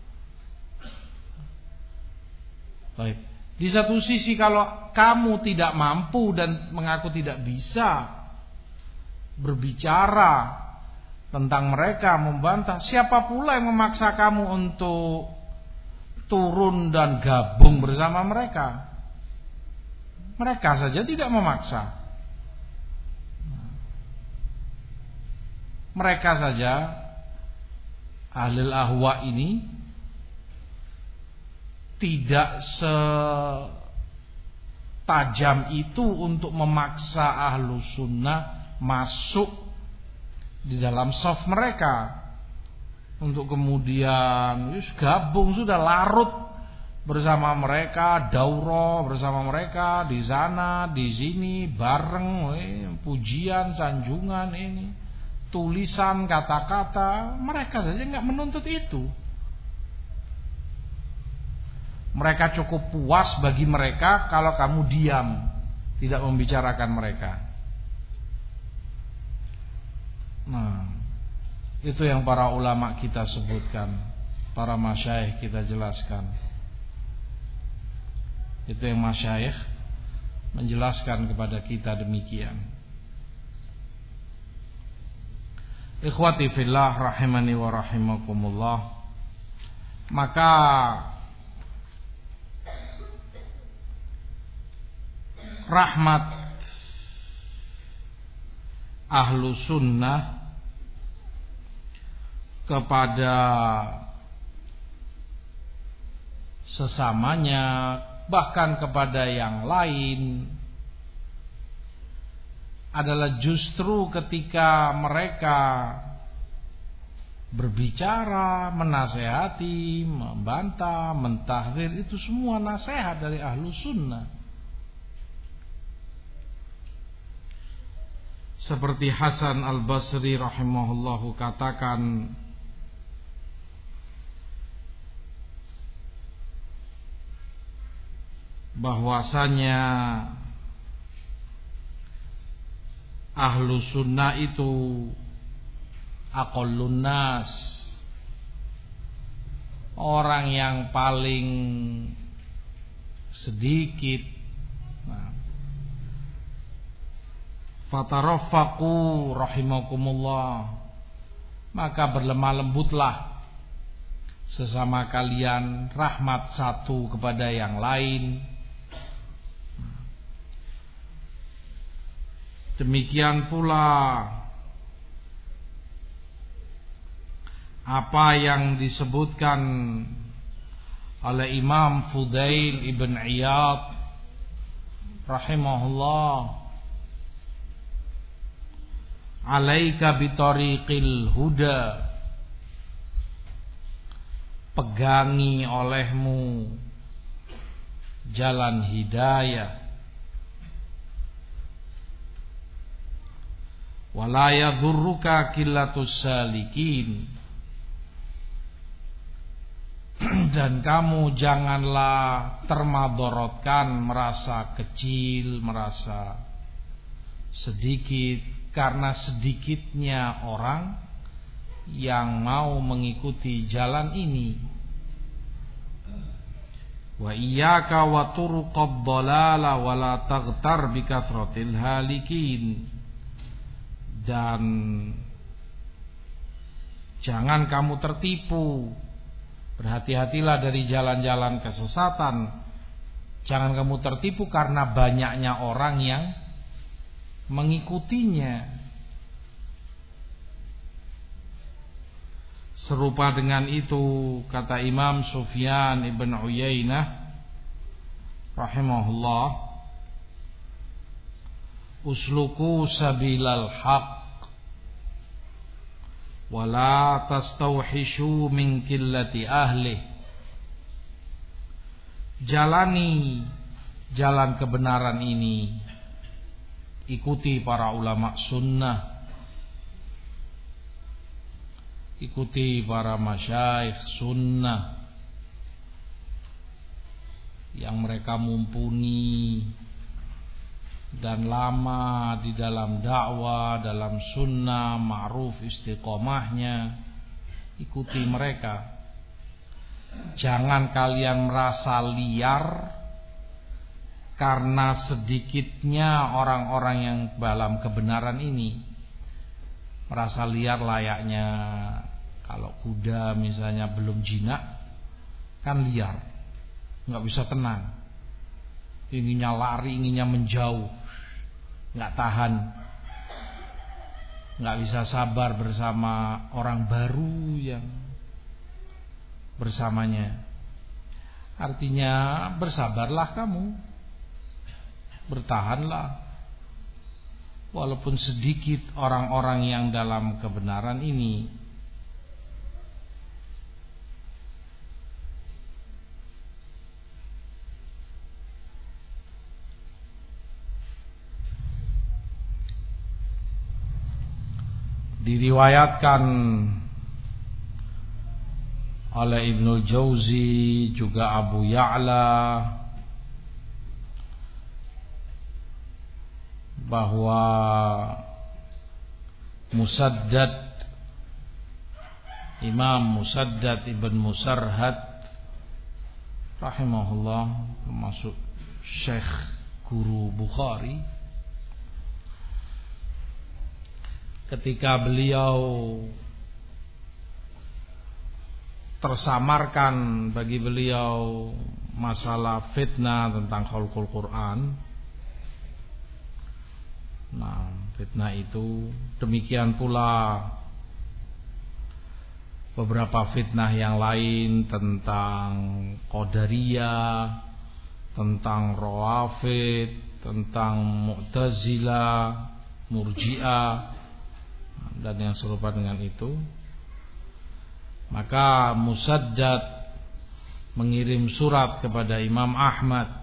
Baik. Di satu sisi kalau kamu tidak mampu dan mengaku tidak bisa berbicara tentang mereka, membantah, siapa pula yang memaksa kamu untuk turun dan gabung bersama mereka? Mereka saja tidak memaksa. Mereka saja ahlul ahwa ini tidak setajam itu untuk memaksa ahlu sunnah masuk di dalam shaf mereka, untuk kemudian yus, gabung, sudah larut bersama mereka, daurah bersama mereka, di sana di sini bareng, eh, pujian, sanjungan, ini tulisan, kata-kata. Mereka saja nggak menuntut itu. Mereka cukup puas bagi mereka kalau kamu diam, tidak membicarakan mereka. Nah, itu yang para ulama kita sebutkan, para masyayikh kita jelaskan. Itu yang masyayikh menjelaskan kepada kita demikian. Ikhwati fillah rahimani wa rahimakumullah. Maka rahmat ahlu sunnah kepada sesamanya, bahkan kepada yang lain, adalah justru ketika mereka berbicara, menasehati, membantah, mentahdir, itu semua nasihat dari ahlu sunnah. Seperti Hasan al-Basri rahimahullahu katakan, bahwasanya ahlu sunnah itu aqallun nas, orang yang paling sedikit. Nah, fatarafaqu rahimakumullah, maka berlemah lembutlah sesama kalian, rahmat satu kepada yang lain. Demikian pula apa yang disebutkan oleh Imam Fudail ibn Iyad rahimahullah, alaika bitariqil huda, pegangi olehmu jalan hidayah, wala yadhurruka qillatus salikin, dan kamu janganlah termadorotkan, merasa kecil, merasa sedikit karena sedikitnya orang yang mau mengikuti jalan ini. Wa iyyaka wa turuqad dhalala wa la taghtar bi kathratil halikin, dan jangan kamu tertipu, berhati-hatilah dari jalan-jalan kesesatan. Jangan kamu tertipu karena banyaknya orang yang mengikutinya. Serupa dengan itu kata Imam Sufyan ibn Uyainah rahimahullah, usluku sabilal haq wala tastauhishu min qillati ahli, jalani jalan kebenaran ini, ikuti para ulama sunnah, ikuti para masyayikh sunnah yang mereka mumpuni dan lama di dalam dakwah, dalam sunnah, ma'ruf istiqomahnya. Ikuti mereka. Jangan kalian merasa liar karena sedikitnya orang-orang yang dalam kebenaran ini. Merasa liar layaknya kalau kuda misalnya belum jinak, kan liar, nggak bisa tenang, inginnya lari, inginnya menjauh, nggak tahan, nggak bisa sabar bersama orang baru yang bersamanya. Artinya bersabarlah kamu, bertahanlah, walaupun sedikit orang-orang yang dalam kebenaran ini. Diriwayatkan oleh Ibnul Jauzi, juga Abu Ya'la, bahwa Musaddad, Imam Musaddad ibn Musarhad rahimahullah, termasuk Syekh guru Bukhari, ketika beliau tersamarkan bagi beliau masalah fitnah tentang khalqul Quran. Nah, fitnah itu demikian pula beberapa fitnah yang lain tentang Qadariyah, tentang Rawafid, tentang Mu'tazilah, Murji'ah dan yang serupa dengan itu. Maka Musaddad mengirim surat kepada Imam Ahmad.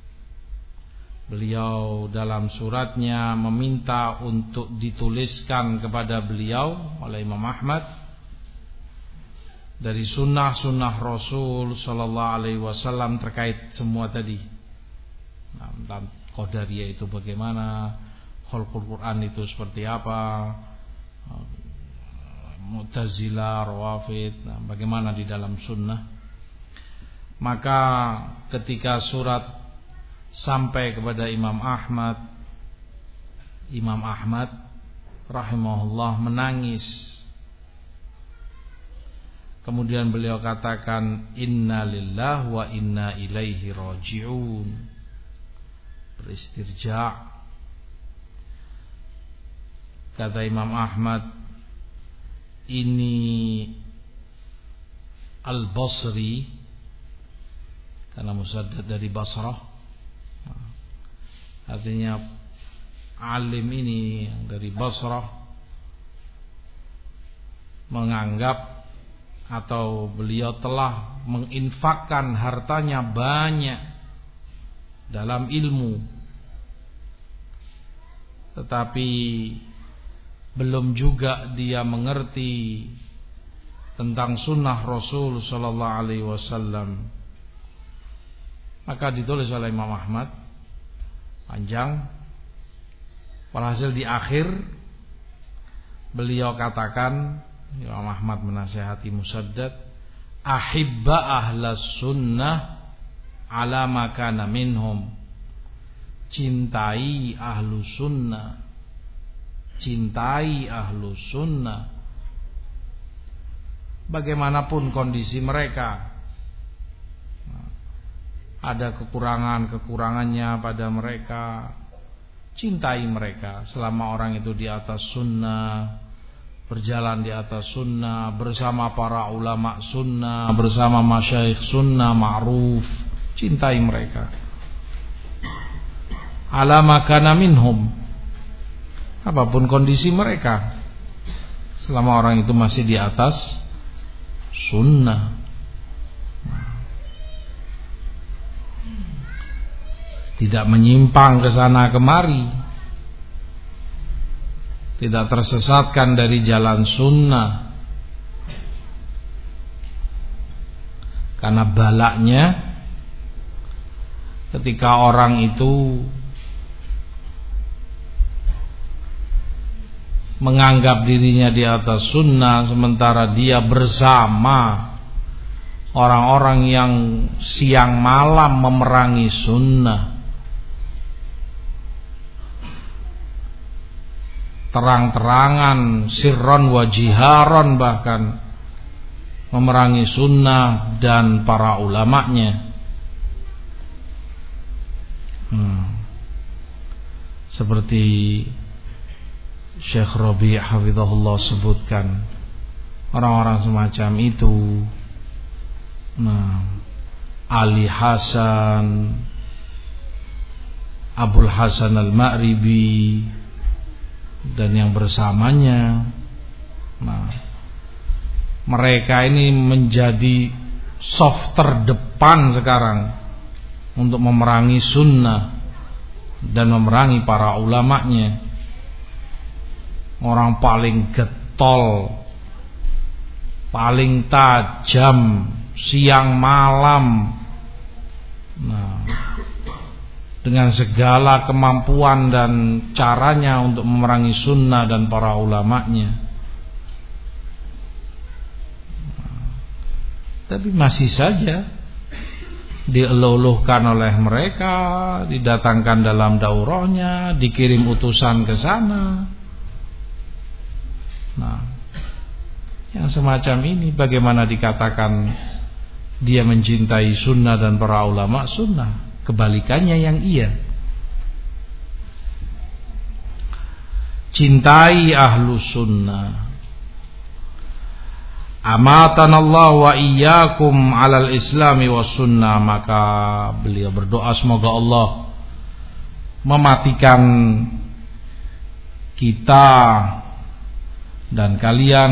Beliau dalam suratnya meminta untuk dituliskan kepada beliau oleh Imam Ahmad dari sunnah-sunnah Rasul Sallallahu Alaihi Wasallam terkait semua tadi. Nah, tentang Qadariyah itu bagaimana, khalqul Quran itu seperti apa, Mu'tazilah, Rawafid, nah, bagaimana di dalam sunnah. Maka ketika surat sampai kepada Imam Ahmad, Imam Ahmad rahimahullah menangis. Kemudian beliau katakan, Inna lillahi wa inna ilaihi raji'un. Beristirja'. Kata Imam Ahmad, ini Al-Basri, karena Musaddad dari Basrah, artinya alim ini yang dari Basrah, menganggap atau beliau telah menginfakkan hartanya banyak dalam ilmu, tetapi belum juga dia mengerti tentang sunnah Rasul Sallallahu Alaihi Wasallam. Maka ditulis oleh Imam Ahmad panjang. Walhasil di akhir beliau katakan, Imam Ahmad menasihati Musaddad, ahibba ahlas sunnah ala makana minhum. Cintai ahlu sunnah, cintai ahlu sunnah bagaimanapun kondisi mereka. Ada kekurangan-kekurangannya pada mereka, cintai mereka selama orang itu di atas sunnah, berjalan di atas sunnah, bersama para ulama sunnah, bersama masyayikh sunnah ma'ruf. Cintai mereka ala makana minhum, apapun kondisi mereka, selama orang itu masih di atas sunnah. Tidak menyimpang ke sana kemari, tidak tersesatkan dari jalan sunnah. Karena balaknya ketika orang itu menganggap dirinya di atas sunnah, sementara dia bersama orang-orang yang siang malam memerangi sunnah, terang-terangan, sirron wa jiharon, bahkan memerangi sunnah dan para ulamanya. hmm. Seperti Syekh Rabi' hafizahullah sebutkan, orang-orang semacam itu, nah, Ali Hasan, Abul Hasan Al-Ma'ribi dan yang bersamanya, nah, mereka ini menjadi soft terdepan sekarang untuk memerangi sunnah dan memerangi para ulamanya. Orang paling getol, paling tajam, siang malam, nah, dengan segala kemampuan dan caranya untuk memerangi sunnah dan para ulamanya. Nah, tapi masih saja dieluluhkan oleh mereka, didatangkan dalam daurahnya, dikirim utusan ke sana. Nah, yang semacam ini bagaimana dikatakan dia mencintai sunnah dan para ulama sunnah? Kebalikannya yang iya. Cintai ahlu sunnah. Amatanallah wa iyyakum alal islami was sunnah. Maka beliau berdoa semoga Allah mematikan kita dan kalian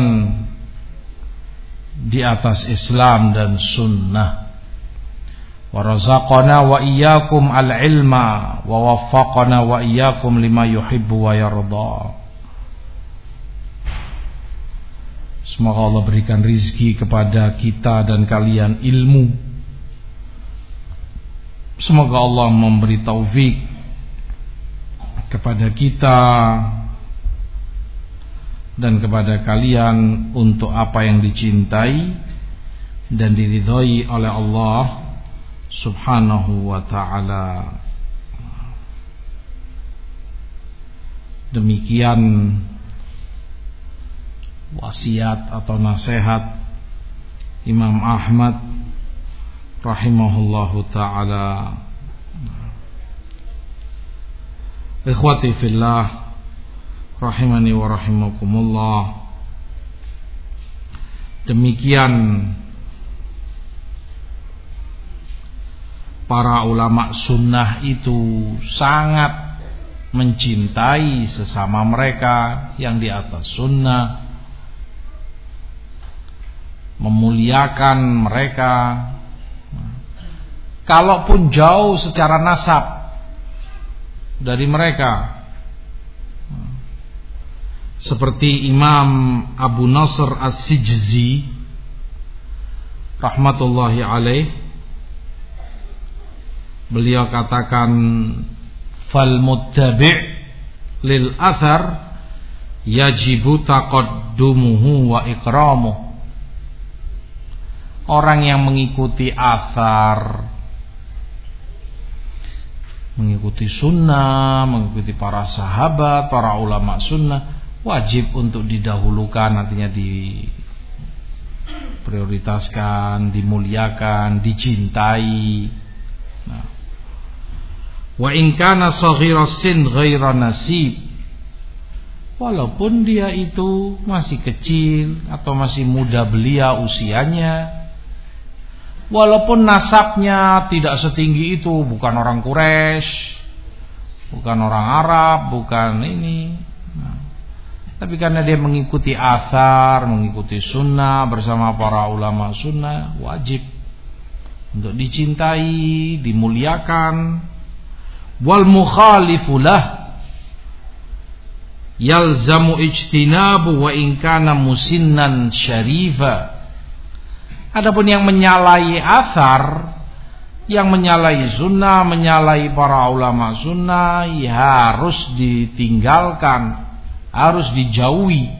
di atas Islam dan sunnah. Wa razaqana wa iyyakum al ilma wa waffaqana wa iyyakum lima yuhibbu wa yarda. Semoga Allah berikan rizki kepada kita dan kalian ilmu. Semoga Allah memberi taufik kepada kita dan kepada kalian untuk apa yang dicintai dan diridhai oleh Allah Subhanahu wa ta'ala. Demikian wasiat atau nasihat Imam Ahmad rahimahullahu ta'ala. Ikhwati fillah rahimani wa rahimakumullah. Demikian para ulama sunnah itu sangat mencintai sesama mereka yang di atas sunnah, memuliakan mereka, kalaupun jauh secara nasab dari mereka. Seperti Imam Abu Nasr As-Sijzi rahmatullahi alaih, beliau katakan fal muttabi' lil athar yajibu taqaddumuhu wa ikramuhu. Orang yang mengikuti athar, mengikuti sunnah, mengikuti para sahabat, para ulama sunnah, wajib untuk didahulukan, artinya diprioritaskan, dimuliakan, dicintai. Nah, wa in kana saghiras sin ghaira nasib, walaupun dia itu masih kecil atau masih muda belia usianya, walaupun nasabnya tidak setinggi itu, bukan orang Quraisy, bukan orang Arab, bukan ini, nah, tapi karena dia mengikuti athar, mengikuti sunnah bersama para ulama sunnah, wajib untuk dicintai, dimuliakan. Wal mukhalifulah yalzamu ijtinabu wa in kana musinnan syarifa. Adapun yang menyalahi athar, yang menyalahi sunnah, menyalahi para ulama sunnah, ya harus ditinggalkan, harus dijauhi.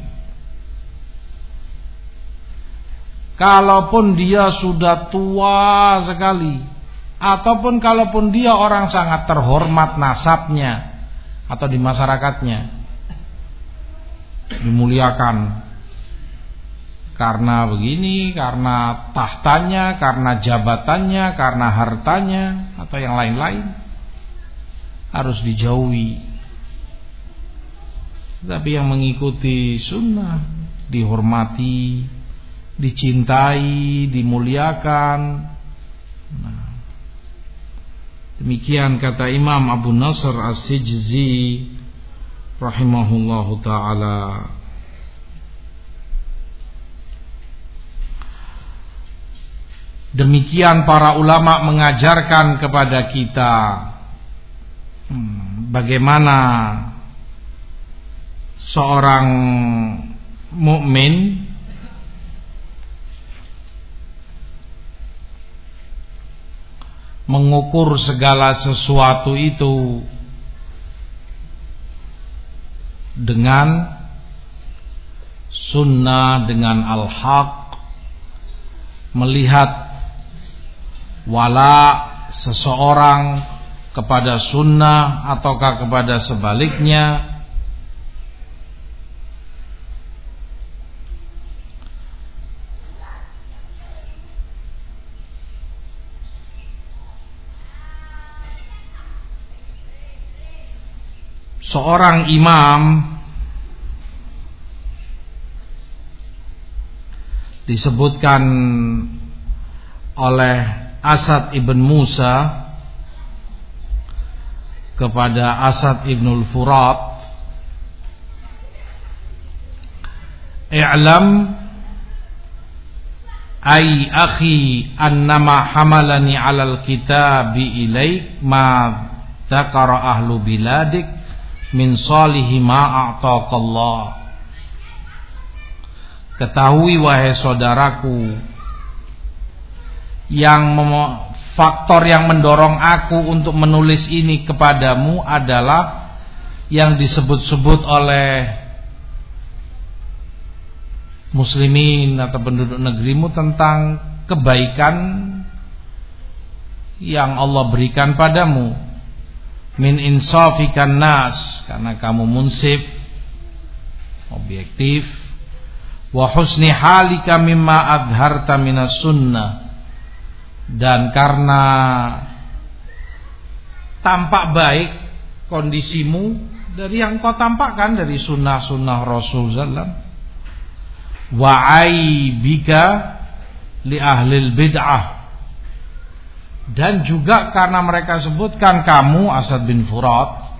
Kalaupun dia sudah tua sekali, ataupun kalaupun dia orang sangat terhormat nasabnya atau di masyarakatnya, dimuliakan karena begini, karena tahtanya, karena jabatannya, karena hartanya, atau yang lain-lain, harus dijauhi. Tapi yang mengikuti sunnah dihormati, dicintai, dimuliakan. Nah, demikian kata Imam Abu Nasr As-Sijzi rahimahullahu ta'ala. Demikian para ulama mengajarkan kepada kita hmm, bagaimana seorang mukmin mengukur segala sesuatu itu dengan sunnah, dengan al-haq, melihat wala seseorang kepada sunnah ataukah kepada sebaliknya, seorang imam disebutkan oleh Asad ibn Musa kepada Asad ibn al-Furat, "I'lam ay akhi annama hamalani 'alal kitabi ilaik ma dzakara ahlu biladik min salihi ma a'taqallah." Ketahui wahai saudaraku, yang mem- faktor yang mendorong aku untuk menulis ini kepadamu adalah yang disebut-sebut oleh muslimin atau penduduk negerimu tentang kebaikan yang Allah berikan padamu. Min insafikan nas, karena kamu munsif, objektif, wa husni halika mimma adharta minas sunnah, dan karena tampak baik kondisimu dari yang kau tampakkan dari sunnah-sunnah Rasul sallallahu alaihi wasallam, wa aibika li ahlil bid'ah, dan juga karena mereka sebutkan kamu Asad bin Furat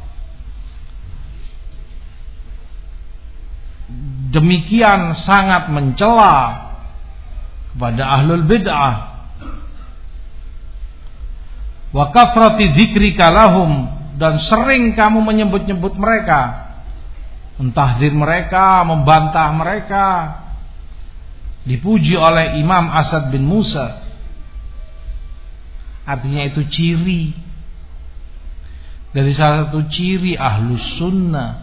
demikian sangat mencela kepada ahlul bid'ah, wa kathrati dzikrika lahum, dan sering kamu menyebut-nyebut mereka, mentahdzir mereka, membantah mereka. Dipuji oleh Imam Asad bin Musa. Artinya itu ciri dari salah satu ciri ahlus sunnah,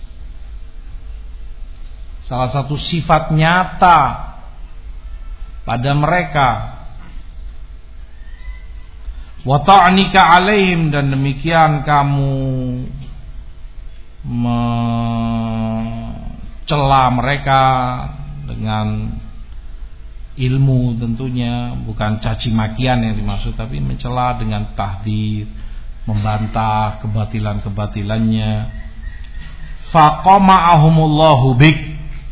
salah satu sifat nyata pada mereka. Wa ta'nika alaihim, dan demikian kamu mencela mereka dengan ilmu, tentunya bukan caci makian yang dimaksud, tapi mencela dengan tahdzir, membantah kebatilan-kebatilannya. Faqama'ahumullahu bik,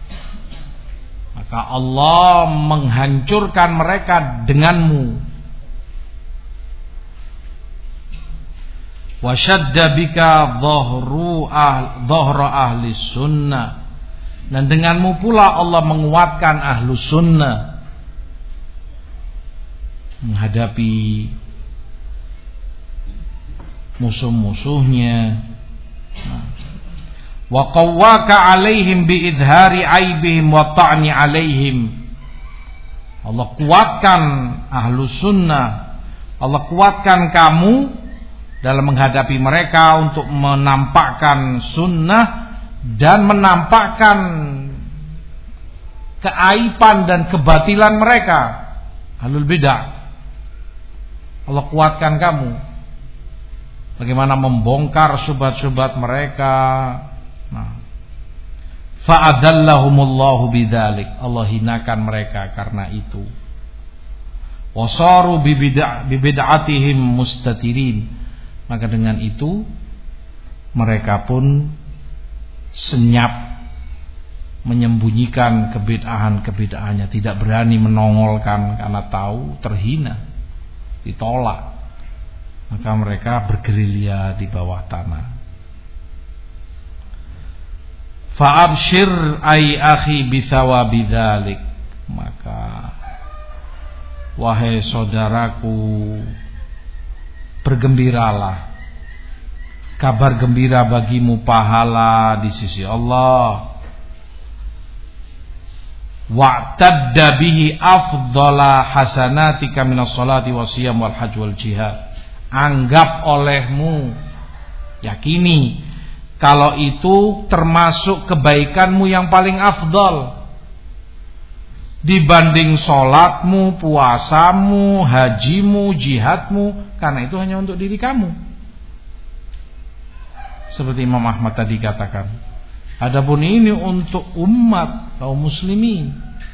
maka Allah menghancurkan mereka denganmu. Wa syadda bika dhahru ah, dhahra ahli sunnah, dan denganmu pula Allah menguatkan ahlu sunnah menghadapi musuh-musuhnya. Wa qawwaka alaihim bi idhari aibihim wa ta'ni alaihim, Allah kuatkan ahlu sunnah, Allah kuatkan kamu dalam menghadapi mereka untuk menampakkan sunnah dan menampakkan keaiban dan kebatilan mereka, ahlul bidah. Allah kuatkan kamu bagaimana membongkar syubhat-syubhat mereka. Nah, fa'adallahumullahu bidzalik, Allah hinakan mereka karena itu. Wasaru bibid'atihim mustatirin, maka dengan itu mereka pun senyap menyembunyikan kebid'ahan-kebid'ahannya, tidak berani menongolkan karena tahu terhina, ditolak. Maka mereka bergerilya di bawah tanah. Fa'abshir ay akhi bithawabi dzalik, maka wahai saudaraku, bergembiralah, kabar gembira bagimu pahala di sisi Allah. Wa'tadda bihi afdhala hasanatika minas salati wasiyam wal hajj wal jihad, anggap olehmu, yakini kalau itu termasuk kebaikanmu yang paling afdal. dibanding sholatmu, puasamu, hajimu, jihadmu, karena itu hanya untuk diri kamu. Seperti Imam Ahmad tadi katakan. Adapun ini untuk umat kaum muslimin.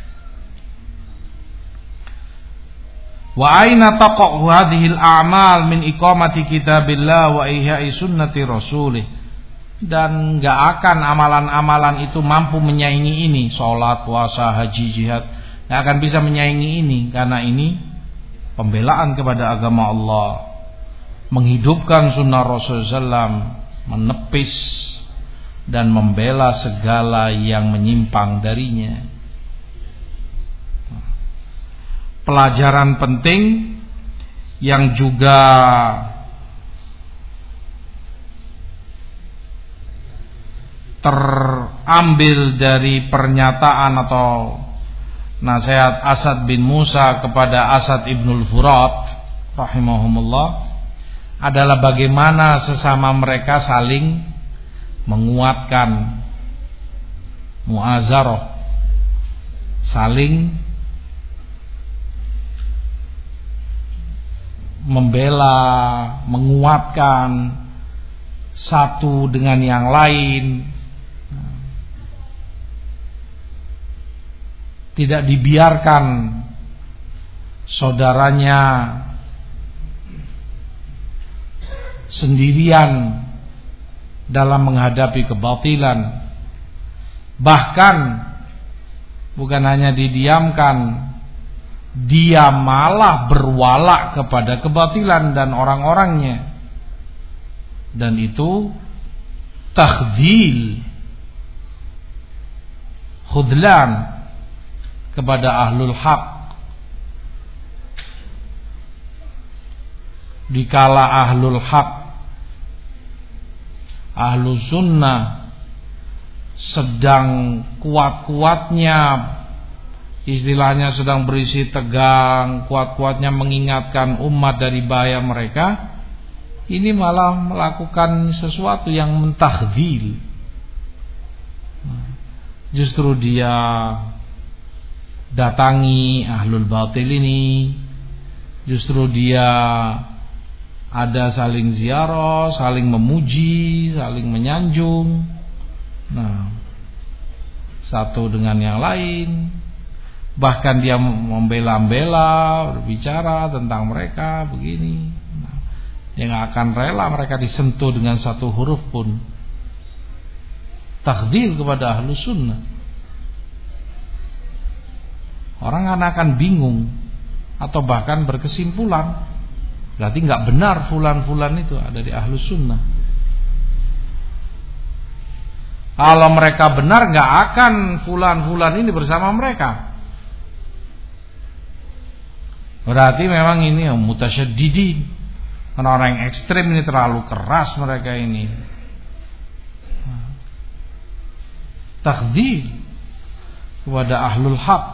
Wa aina taqa'u hadhil a'mal min iqamati kitabillah wa ihya'i sunnati rasulih. Dan gak akan amalan-amalan itu mampu menyaingi ini. Salat, puasa, haji, jihad gak akan bisa menyaingi ini. Karena ini pembelaan kepada agama Allah, menghidupkan sunnah Rasulullah sallallahu alaihi wasallam, menepis dan membela segala yang menyimpang darinya. Pelajaran penting yang juga terambil dari pernyataan atau nasihat Asad bin Musa kepada Asad ibnul Furat rahimahumullah adalah bagaimana sesama mereka saling menguatkan, muazarah, saling membela, menguatkan satu dengan yang lain. Tidak dibiarkan saudaranya sendirian dalam menghadapi kebatilan. Bahkan bukan hanya didiamkan, dia malah berwala kepada kebatilan dan orang-orangnya. Dan itu takhdhil, khudlan kepada ahlul haq. Dikala ahlul haq, ahlus sunnah sedang kuat-kuatnya, istilahnya sedang berisi tegang, kuat-kuatnya mengingatkan umat dari bahaya mereka, ini malah melakukan sesuatu yang mentakhdhil. Justru dia datangi ahlul batil ini, justru dia ada saling ziarah, saling memuji, saling menyanjung. Nah, satu dengan yang lain. Bahkan dia membela-bela, berbicara tentang mereka begini. Nah, dia gak akan rela mereka disentuh dengan satu huruf pun. Takhdhil kepada ahlus sunnah. Orang akan bingung atau bahkan berkesimpulan, berarti gak benar fulan-fulan itu ada di ahlus sunnah. Kalau mereka benar, gak akan fulan-fulan ini bersama mereka. Berarti memang ini ya, mutasyaddidin. Orang yang ekstrem ini terlalu keras mereka ini. Takhdhil kepada ahlul haq.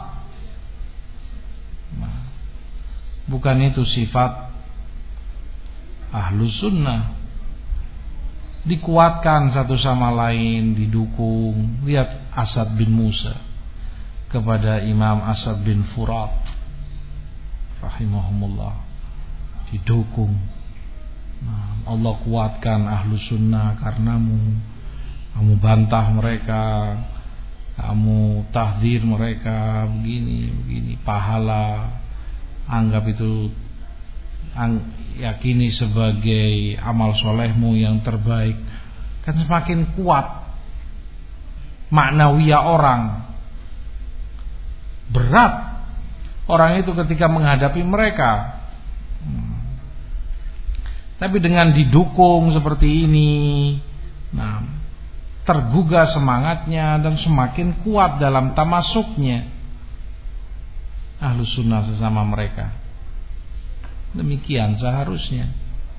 Bukan itu sifat ahlus sunnah. Dikuatkan satu sama lain, didukung. Lihat Asad bin Musa kepada Imam Asad bin Furat rahimahumullah, didukung. Nah, Allah kuatkan ahlus sunnah karenamu. Kamu bantah mereka, kamu tahdzir mereka, begini begini, pahala anggap itu, ang, yakini sebagai amal solehmu yang terbaik. Kan semakin kuat maknawiyah orang. Berat orang itu ketika menghadapi mereka. hmm. Tapi dengan didukung seperti ini, nah, tergugah semangatnya dan semakin kuat dalam tamasuknya ahlus sunnah sesama mereka. Demikian seharusnya.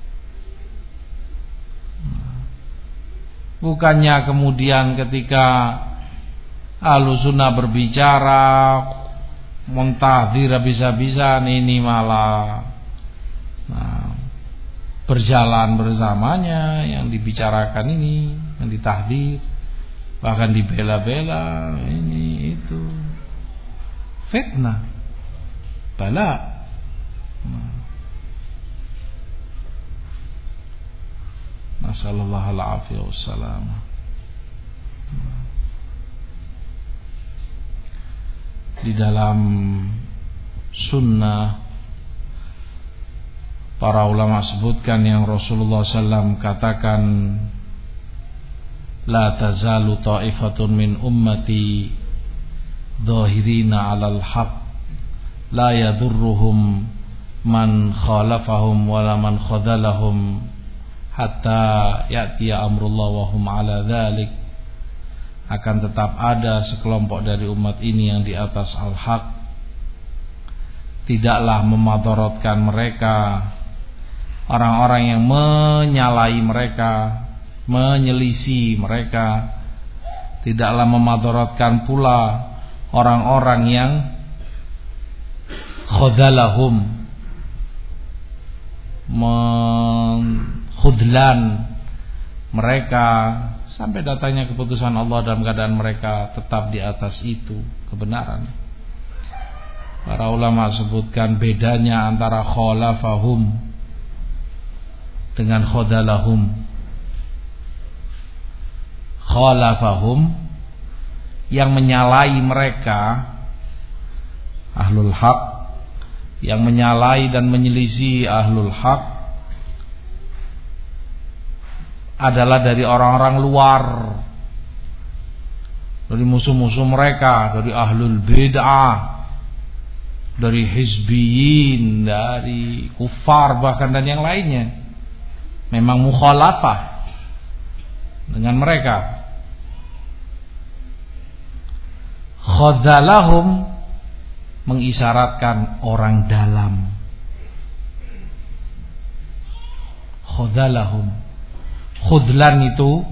Bukannya kemudian ketika ahlus sunnah berbicara muntahdir habis-habisan, ini malah nah, berjalan bersamanya yang dibicarakan ini, yang ditahdir, bahkan dibela-bela ini itu. fitnah, bala. Nasallallahu alaihi wasallam. Di dalam sunnah para ulama sebutkan yang Rasulullah sallallahu alaihi wasallam katakan, la tazalu ta'ifatun min ummati dhahirina 'alal haqq la yadurruhum man khalafahum wala man khadalahum hatta ya'tiya amrullah wa hum 'ala dzalik. Akan tetap ada sekelompok dari umat ini yang di atas al-haq, tidaklah memadaratkan mereka orang-orang yang menyalahi mereka, menyelisih mereka, tidaklah memadaratkan pula orang-orang yang khadalahum, khudlan mereka sampai datangnya keputusan Allah dalam keadaan mereka tetap di atas itu kebenaran. Para ulama sebutkan bedanya antara khalafahum dengan khadalahum. Khalafahum yang menyalahi mereka ahlul haq, yang menyalahi dan menyelisih ahlul haq adalah dari orang-orang luar, dari musuh-musuh mereka, dari ahlul bid'ah, dari hizbiyin, dari kufar bahkan dan yang lainnya. Memang mukhalafah dengan mereka. Khadalahum mengisyaratkan orang dalam. Khadalahum, khudlan itu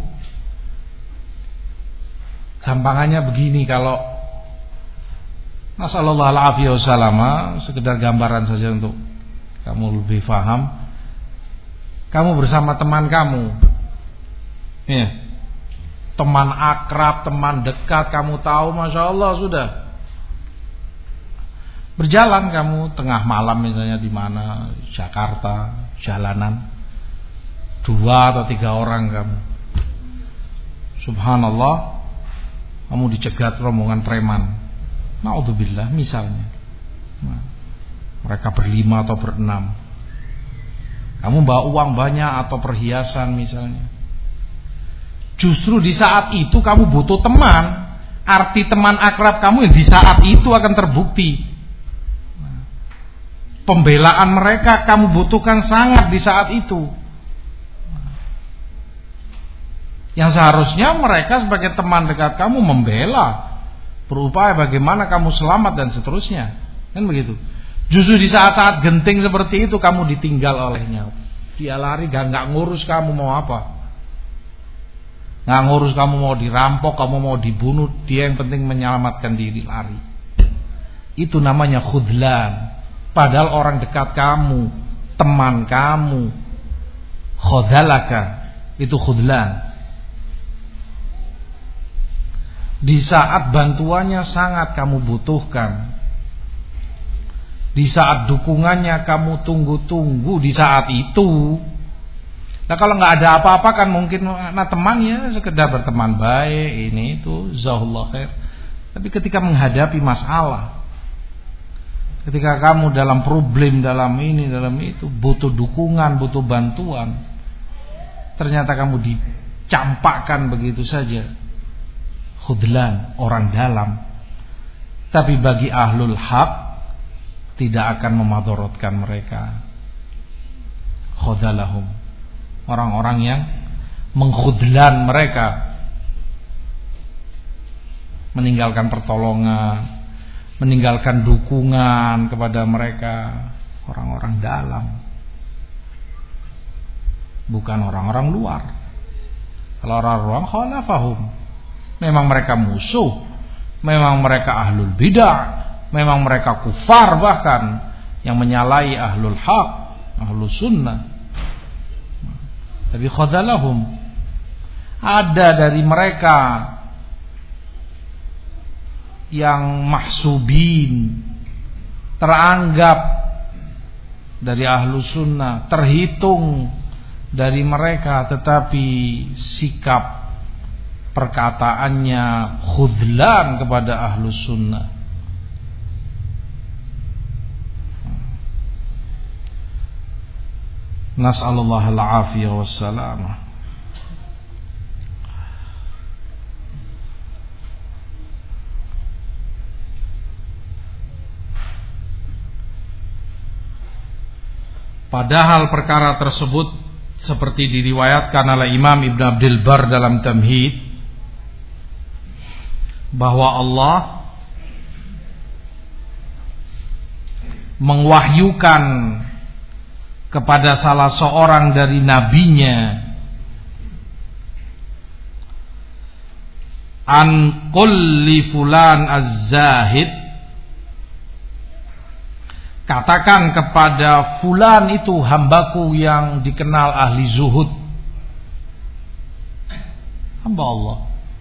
gampangannya begini, kalau nasallallahu alaihi wasallam, sekedar gambaran saja untuk kamu lebih paham. Kamu bersama teman kamu, ya, teman akrab, teman dekat, kamu tahu, masya Allah sudah. Berjalan kamu tengah malam misalnya di mana, Jakarta, jalanan, dua atau tiga orang kamu, subhanallah, kamu dicegat rombongan preman, naudzubillah misalnya, nah, mereka berlima atau berenam, kamu bawa uang banyak atau perhiasan misalnya. Justru di saat itu kamu butuh teman. Arti teman akrab kamu di saat itu akan terbukti. Pembelaan mereka kamu butuhkan sangat di saat itu. Yang seharusnya mereka sebagai teman dekat kamu membela, berupaya bagaimana kamu selamat dan seterusnya, kan begitu. Justru di saat-saat genting seperti itu kamu ditinggal olehnya. Dia lari, gak, gak ngurus kamu mau apa, gak ngurus kamu mau dirampok, kamu mau dibunuh, dia yang penting menyelamatkan diri, lari. Itu namanya khudlan. Padahal orang dekat kamu, teman kamu, khadalaka, itu khudlan. Di saat bantuannya sangat kamu butuhkan, di saat dukungannya kamu tunggu-tunggu, di saat itu. Nah kalau nggak ada apa-apa kan mungkin, nah temannya sekedar berteman baik, ini itu, jazakallahu khair. Tapi ketika menghadapi masalah, ketika kamu dalam problem, dalam ini, dalam itu, butuh dukungan, butuh bantuan, ternyata kamu dicampakkan begitu saja. Khudlan, orang dalam. Tapi bagi ahlul haq tidak akan memadaratkan mereka. Khadalahum, orang-orang yang mengkhudlan mereka, meninggalkan pertolongan, meninggalkan dukungan kepada mereka. Orang-orang dalam, bukan orang-orang luar. Kalau orang-orang khalafahum, memang mereka musuh, memang mereka ahlul bidah, memang mereka kufar bahkan, yang menyalahi ahlul haq, ahlus sunnah. Tapi khadalahum, ada dari mereka yang mahsubin, teranggap dari ahlu sunnah, terhitung dari mereka, tetapi sikap perkataannya khudlan kepada ahlu sunnah. Nas'alullah al-afiyah wassalamah. Padahal perkara tersebut seperti diriwayatkan oleh Imam Ibn Abdul Bar dalam Tamhid, bahwa Allah mengwahyukan kepada salah seorang dari nabinya, an kulli fulan az-zahid, katakan kepada fulan itu hambaku yang dikenal ahli zuhud, hamba Allah,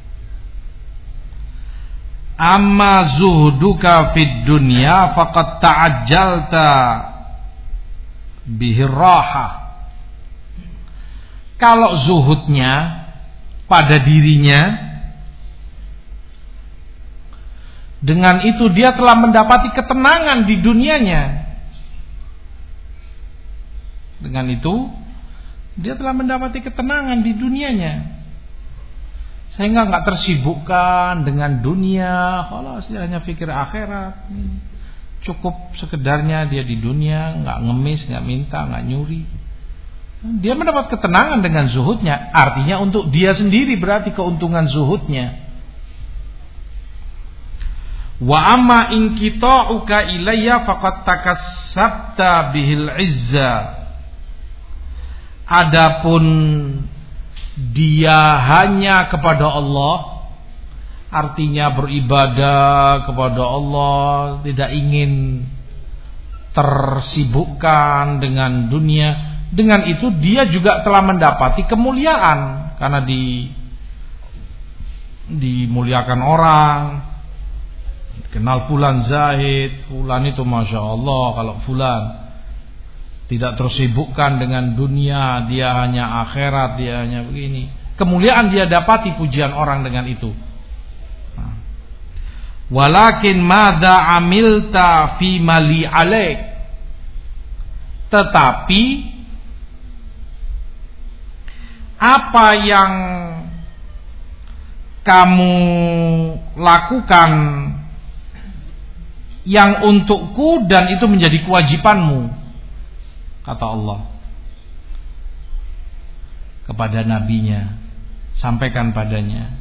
amma zuhduka fid dunya faqad ta'ajjalta bihir raha. Kalau zuhudnya pada dirinya, dengan itu dia telah mendapati ketenangan di dunianya. Dengan itu dia telah mendapati ketenangan di dunianya, sehingga nggak tersibukkan dengan dunia. Kalau dia hanya pikir akhirat, cukup sekedarnya dia di dunia, nggak ngemis, nggak minta, nggak nyuri. Dia mendapat ketenangan dengan zuhudnya. Artinya untuk dia sendiri berarti keuntungan zuhudnya. Wa amma in qita'uka ilayya faqad takassabta bihil izza. Adapun dia hanya kepada Allah, artinya beribadah kepada Allah, tidak ingin tersibukkan dengan dunia. Dengan itu dia juga telah mendapati kemuliaan, karena di dimuliakan orang. Kenal fulan zahid, fulan itu masya Allah. Kalau fulan tidak tersibukkan dengan dunia, dia hanya akhirat, dia hanya begini, kemuliaan dia dapati, pujian orang dengan itu. Walakin madza amilta fi mali alaik, tetapi apa yang kamu lakukan yang untukku dan itu menjadi kewajibanmu, kata Allah kepada nabinya, sampaikan padanya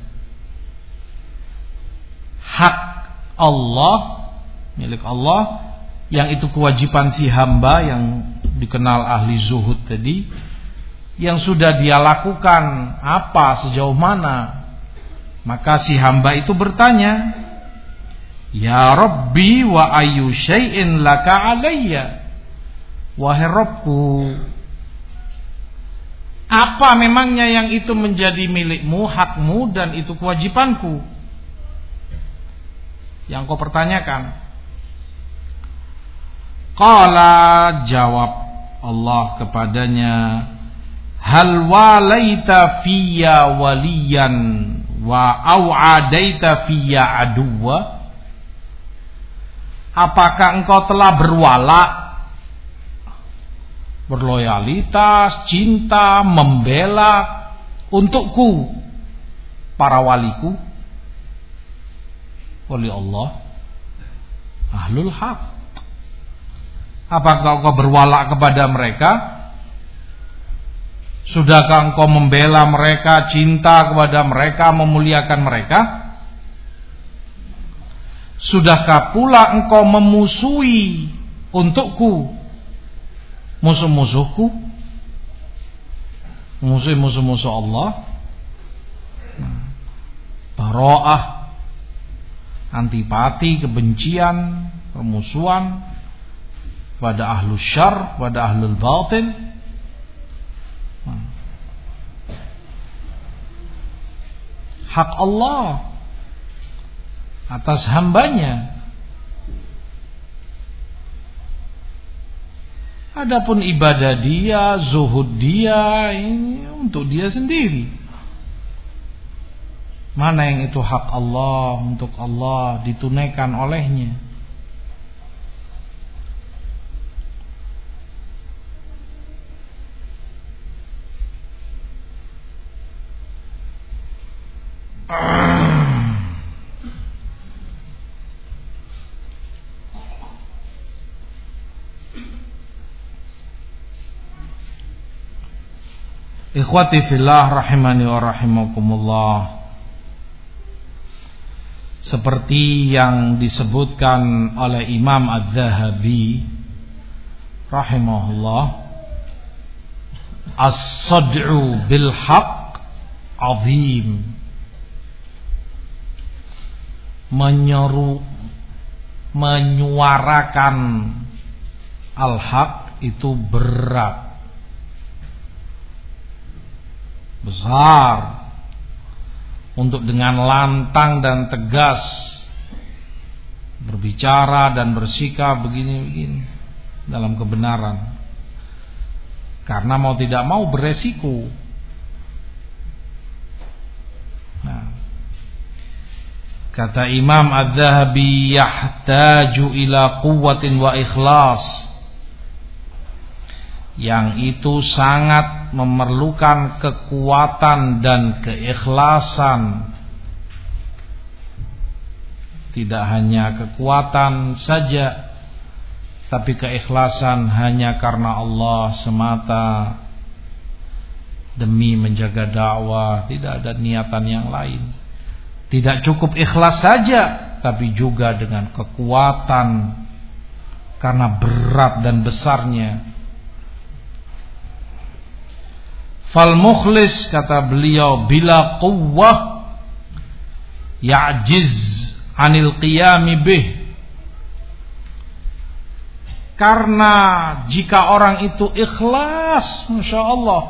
hak Allah, milik Allah, yang itu kewajiban si hamba yang dikenal ahli zuhud tadi, yang sudah dia lakukan apa, sejauh mana. Maka si hamba itu bertanya, ya Rabbi wa ayu syai'in laka alayya, wahai Rabbku, apa memangnya yang itu menjadi milikmu, hakmu, dan itu kewajibanku yang kau pertanyakan. Qala, jawab Allah kepadanya, hal walaita fiyya waliyan wa au'adaita fiyya aduwa. Apakah engkau telah berwala, berloyalitas, cinta, membela untukku para waliku, wali Allah, ahlul haq? Apakah engkau berwala kepada mereka? Sudahkah engkau membela mereka, cinta kepada mereka, memuliakan mereka? Sudahkah pula engkau memusuhi untukku musuh-musuhku, musuh-musuh Allah? Bara'ah, antipati, kebencian, permusuhan pada ahlus syarr, pada ahlul batin. Hak Allah atas hambanya. Adapun ibadah dia, zuhud dia, ini untuk dia sendiri. Mana yang itu hak Allah, untuk Allah ditunaikan olehnya. Ikhwati fillah rahimani wa rahimakumullah. Seperti yang disebutkan oleh Imam Az-Zahabi rahimahullah, as-sad'u bil haqq azim. Menyeru, menyuarakan al-haq itu berat, besar, untuk dengan lantang dan tegas berbicara dan bersikap begini-begini dalam kebenaran, karena mau tidak mau beresiko. Nah, kata Imam Az-Zahabi, yahtaju ila quwwatin wa ikhlas, yang itu sangat memerlukan kekuatan dan keikhlasan. Tidak hanya kekuatan saja, tapi keikhlasan hanya karena Allah semata, demi menjaga dakwah, tidak ada niatan yang lain. Tidak cukup ikhlas saja, tapi juga dengan kekuatan, karena berat dan besarnya. Fal mukhlis, kata beliau, bila quwwah ya'jiz anil qiyami bih. Karena jika orang itu ikhlas, Masya Allah,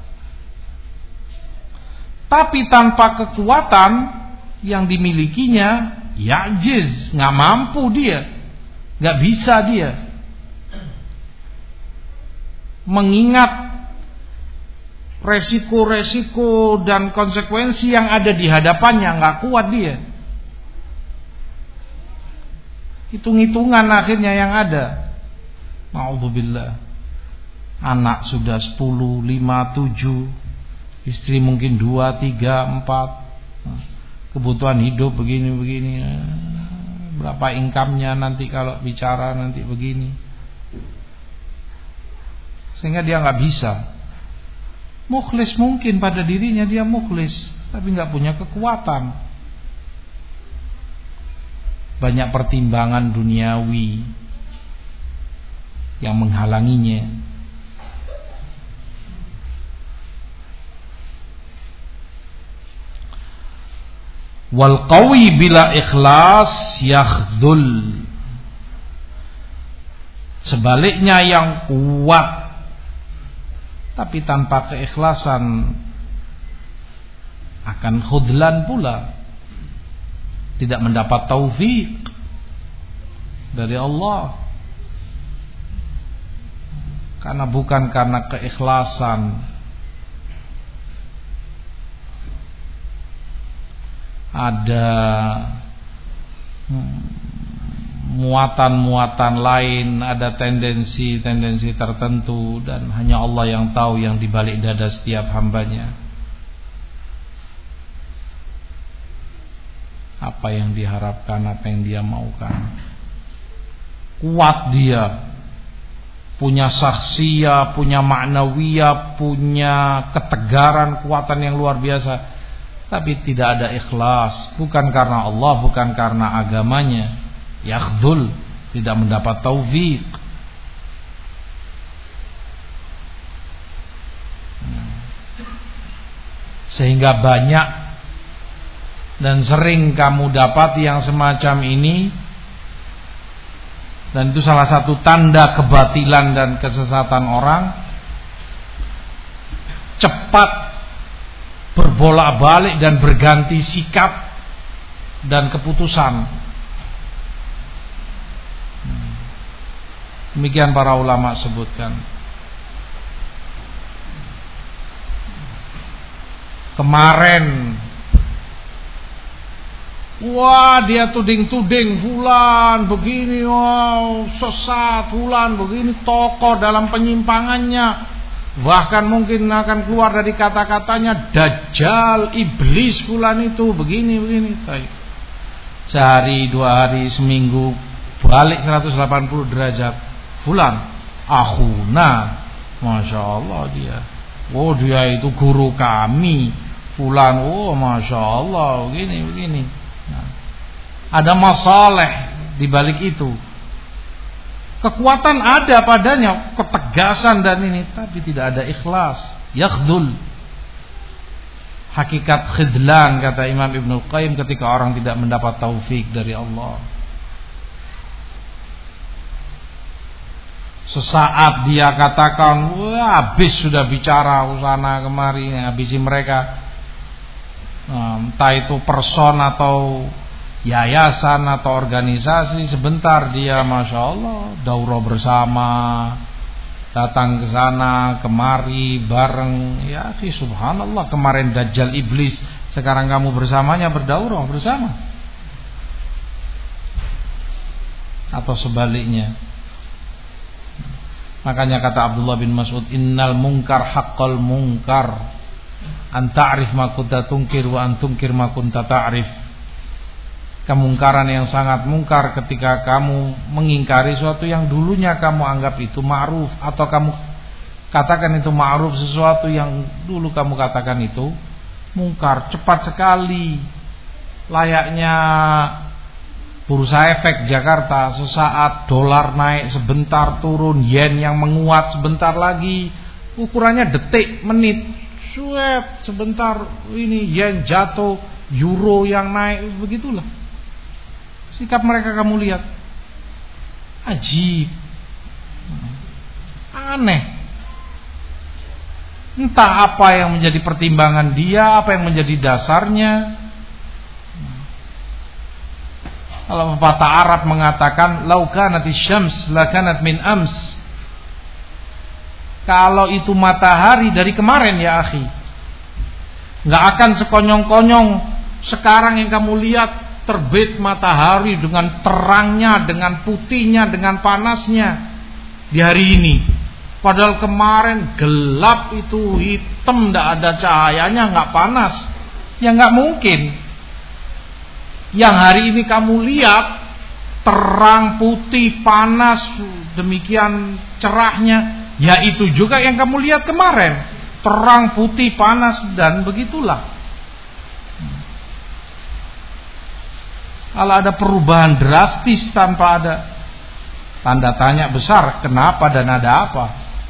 tapi tanpa kekuatan yang dimilikinya, ya'jiz, gak mampu dia, gak bisa dia mengingat resiko-resiko dan konsekuensi yang ada di hadapannya, gak kuat dia. Hitung-hitungan akhirnya yang ada, na'udzubillah, anak sudah sepuluh, lima, tujuh, istri mungkin dua, tiga, empat, kebutuhan hidup begini-begini, berapa income-nya nanti kalau bicara nanti begini, sehingga dia gak bisa. Mukhlis mungkin pada dirinya dia mukhlis, tapi gak punya kekuatan. Banyak pertimbangan duniawi yang menghalanginya. Wal qawi bila ikhlas yakhdhul. Sebaliknya yang kuat tapi tanpa keikhlasan akan khudlan pula, tidak mendapat taufik dari Allah, karena bukan karena keikhlasan, ada muatan-muatan lain, ada tendensi-tendensi tertentu, dan hanya Allah yang tahu yang dibalik dada setiap hambanya. Apa yang diharapkan, apa yang dia maukan. Kuat dia, punya saksiyah, punya ma'nawiyah, punya ketegaran, kekuatan yang luar biasa, tapi tidak ada ikhlas, bukan karena Allah, bukan karena agamanya. Yakhdhul, tidak mendapat taufik. Sehingga banyak dan sering kamu dapat yang semacam ini, dan itu salah satu tanda kebatilan dan kesesatan orang. Cepat berbolak-balik dan berganti sikap dan keputusan. Demikian para ulama sebutkan. Kemarin, wah dia tuding-tuding fulan begini, wow sesat, fulan begini, tokoh dalam penyimpangannya, bahkan mungkin akan keluar dari kata-katanya dajjal, iblis fulan itu begini begini. Sehari, dua hari, seminggu balik seratus delapan puluh derajat. Fulan akhuna, masya Allah dia, oh dia itu guru kami. Fulan, oh masya Allah begini begini. Nah, ada masalah di balik itu. Kekuatan ada padanya, ketegasan dan ini, tapi tidak ada ikhlas. Yakhdul. Hakikat khidlan kata Imam Ibnu Qayyim ketika orang tidak mendapat taufik dari Allah. Sesaat dia katakan, wah habis sudah bicara usana kemari, habisi mereka. Entah itu person atau yayasan atau organisasi, sebentar dia masya Allah daurah bersama, datang ke sana kemari bareng. Ya akhi, subhanallah, kemarin dajjal iblis, sekarang kamu bersamanya berdaurah bersama, atau sebaliknya. Makanya kata Abdullah bin Mas'ud, innal munkar haqqal munkar an ta'rif ma kunta tunkir wa an tunkir ma kunta ta'rif. Kemungkaran yang sangat mungkar ketika kamu mengingkari sesuatu yang dulunya kamu anggap itu ma'ruf, atau kamu katakan itu ma'ruf sesuatu yang dulu kamu katakan itu mungkar. Cepat sekali, layaknya bursa efek Jakarta, sesaat dolar naik, sebentar turun, yen yang menguat, sebentar lagi ukurannya detik, menit. Suet, sebentar ini yen jatuh, euro yang naik, begitulah sikap mereka. Kamu lihat, ajib, aneh. Entah apa yang menjadi pertimbangan dia, apa yang menjadi dasarnya. Kalau pepatah Arab mengatakan, lau kanati syams la kanat min ams. Kalau itu matahari dari kemarin ya akhi, nggak akan sekonyong-konyong sekarang yang kamu lihat terbit matahari dengan terangnya, dengan putihnya, dengan panasnya di hari ini. Padahal kemarin gelap itu, hitam, nggak ada cahayanya, nggak panas. Ya nggak mungkin. Yang hari ini kamu lihat terang, putih, panas, demikian cerahnya, ya itu juga yang kamu lihat kemarin, terang, putih, panas, dan begitulah. Kalau ada perubahan drastis tanpa ada tanda tanya besar, kenapa dan ada apa?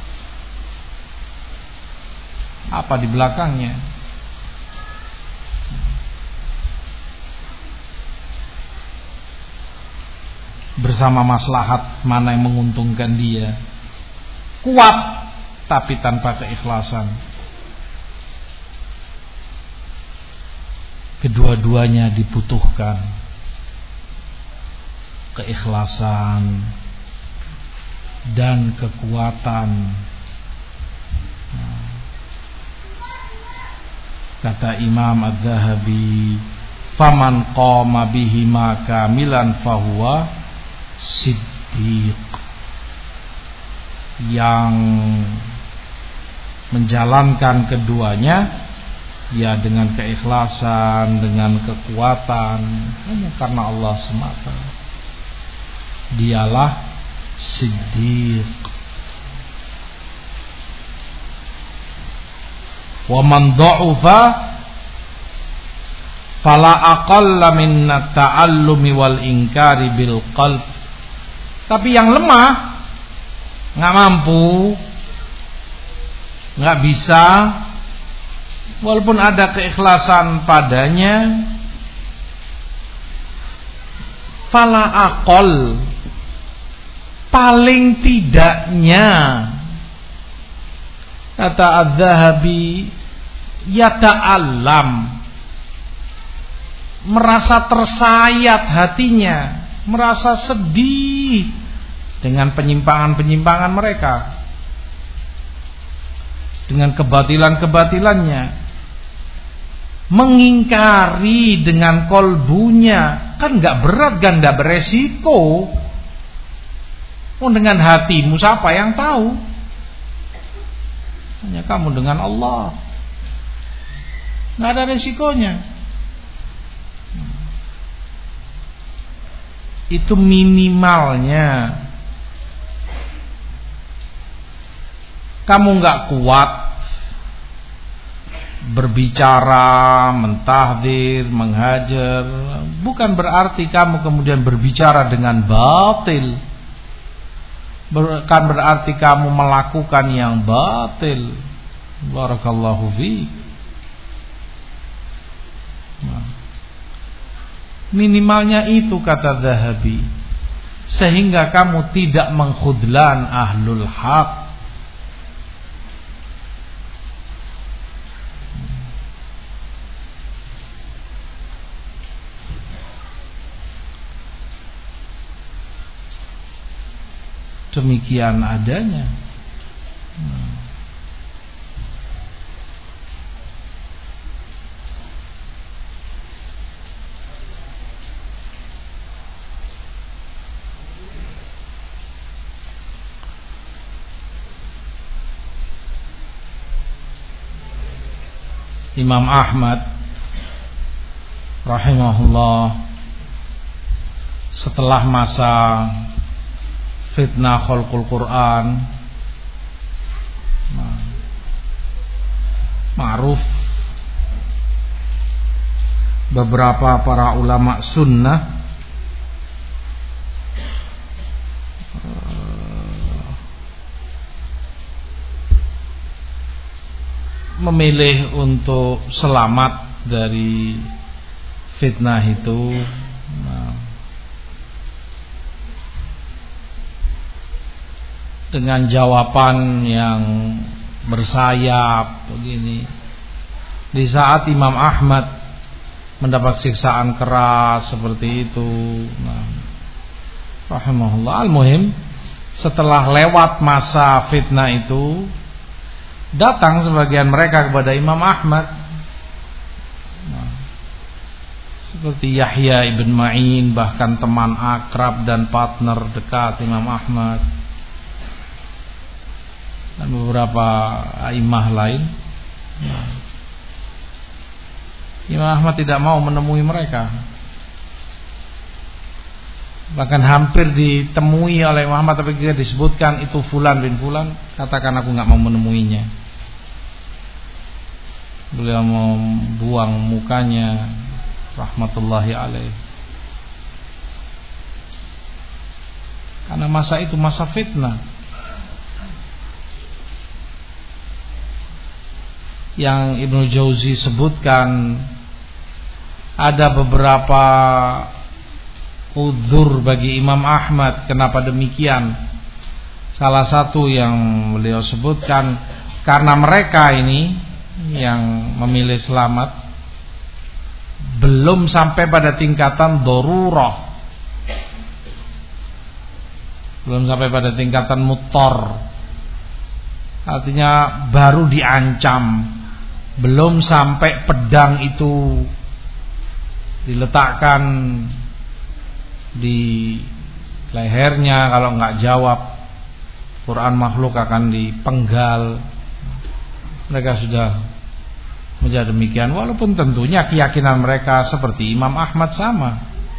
Apa di belakangnya? Bersama maslahat mana yang menguntungkan dia. Kuat tapi tanpa keikhlasan. Kedua-duanya dibutuhkan. Keikhlasan dan kekuatan. Kata Imam Adz-Dzahabi, faman qama bihima kamilan fahuwa siddiq. Yang menjalankan keduanya ya dengan keikhlasan, dengan kekuatan, hanya karena Allah semata, dialah siddiq. Wa man dha'ufa fala aqalla min ta'allumi wal inkari bil qalb. Tapi yang lemah, nggak mampu, nggak bisa, walaupun ada keikhlasan padanya, fala aqall, paling tidaknya, kata Adz-Dzahabi, yata'allam, merasa tersayat hatinya, merasa sedih dengan penyimpangan-penyimpangan mereka, dengan kebatilan-kebatilannya, mengingkari dengan kolbunya. Kan gak berat, kan gak beresiko. Oh, dengan hatimu siapa yang tahu? Hanya kamu dengan Allah. Gak ada resikonya. Itu minimalnya. Kamu gak kuat berbicara, mentahdir, menghajar, bukan berarti kamu kemudian berbicara dengan batil, bukan berarti kamu melakukan yang batil. Barakallahu fiik. Minimalnya itu, kata Dzahabi, sehingga kamu tidak mengkhudlan ahlul haq. Demikian adanya. Imam Ahmad rahimahullah setelah masa fitnah khalqul Quran, nah, ma'ruf beberapa para ulama sunnah memilih untuk selamat dari fitnah itu. Nah, dengan jawaban yang bersayap begini. Di saat Imam Ahmad mendapat siksaan keras seperti itu, nah, rahimahullah. Al-muhim, setelah lewat masa fitnah itu, datang sebagian mereka kepada Imam Ahmad, nah, seperti Yahya ibn Ma'in, bahkan teman akrab dan partner dekat Imam Ahmad, dan beberapa a'immah lain. Nah, Imam Ahmad tidak mau menemui mereka, bahkan hampir ditemui oleh Imam Ahmad, tapi kita disebutkan itu fulan bin fulan, katakan aku gak mau menemuinya. Beliau membuang mukanya, rahmatullahi alaih, karena masa itu masa fitnah. Yang Ibnu Jauzi sebutkan, ada beberapa udzur bagi Imam Ahmad kenapa demikian. Salah satu yang beliau sebutkan, karena mereka ini yang memilih selamat belum sampai pada tingkatan darurah, belum sampai pada tingkatan muttar, artinya baru diancam, belum sampai pedang itu diletakkan di lehernya, kalau enggak jawab Quran makhluk akan dipenggal. Mereka sudah menjadi demikian, walaupun tentunya keyakinan mereka seperti Imam Ahmad sama,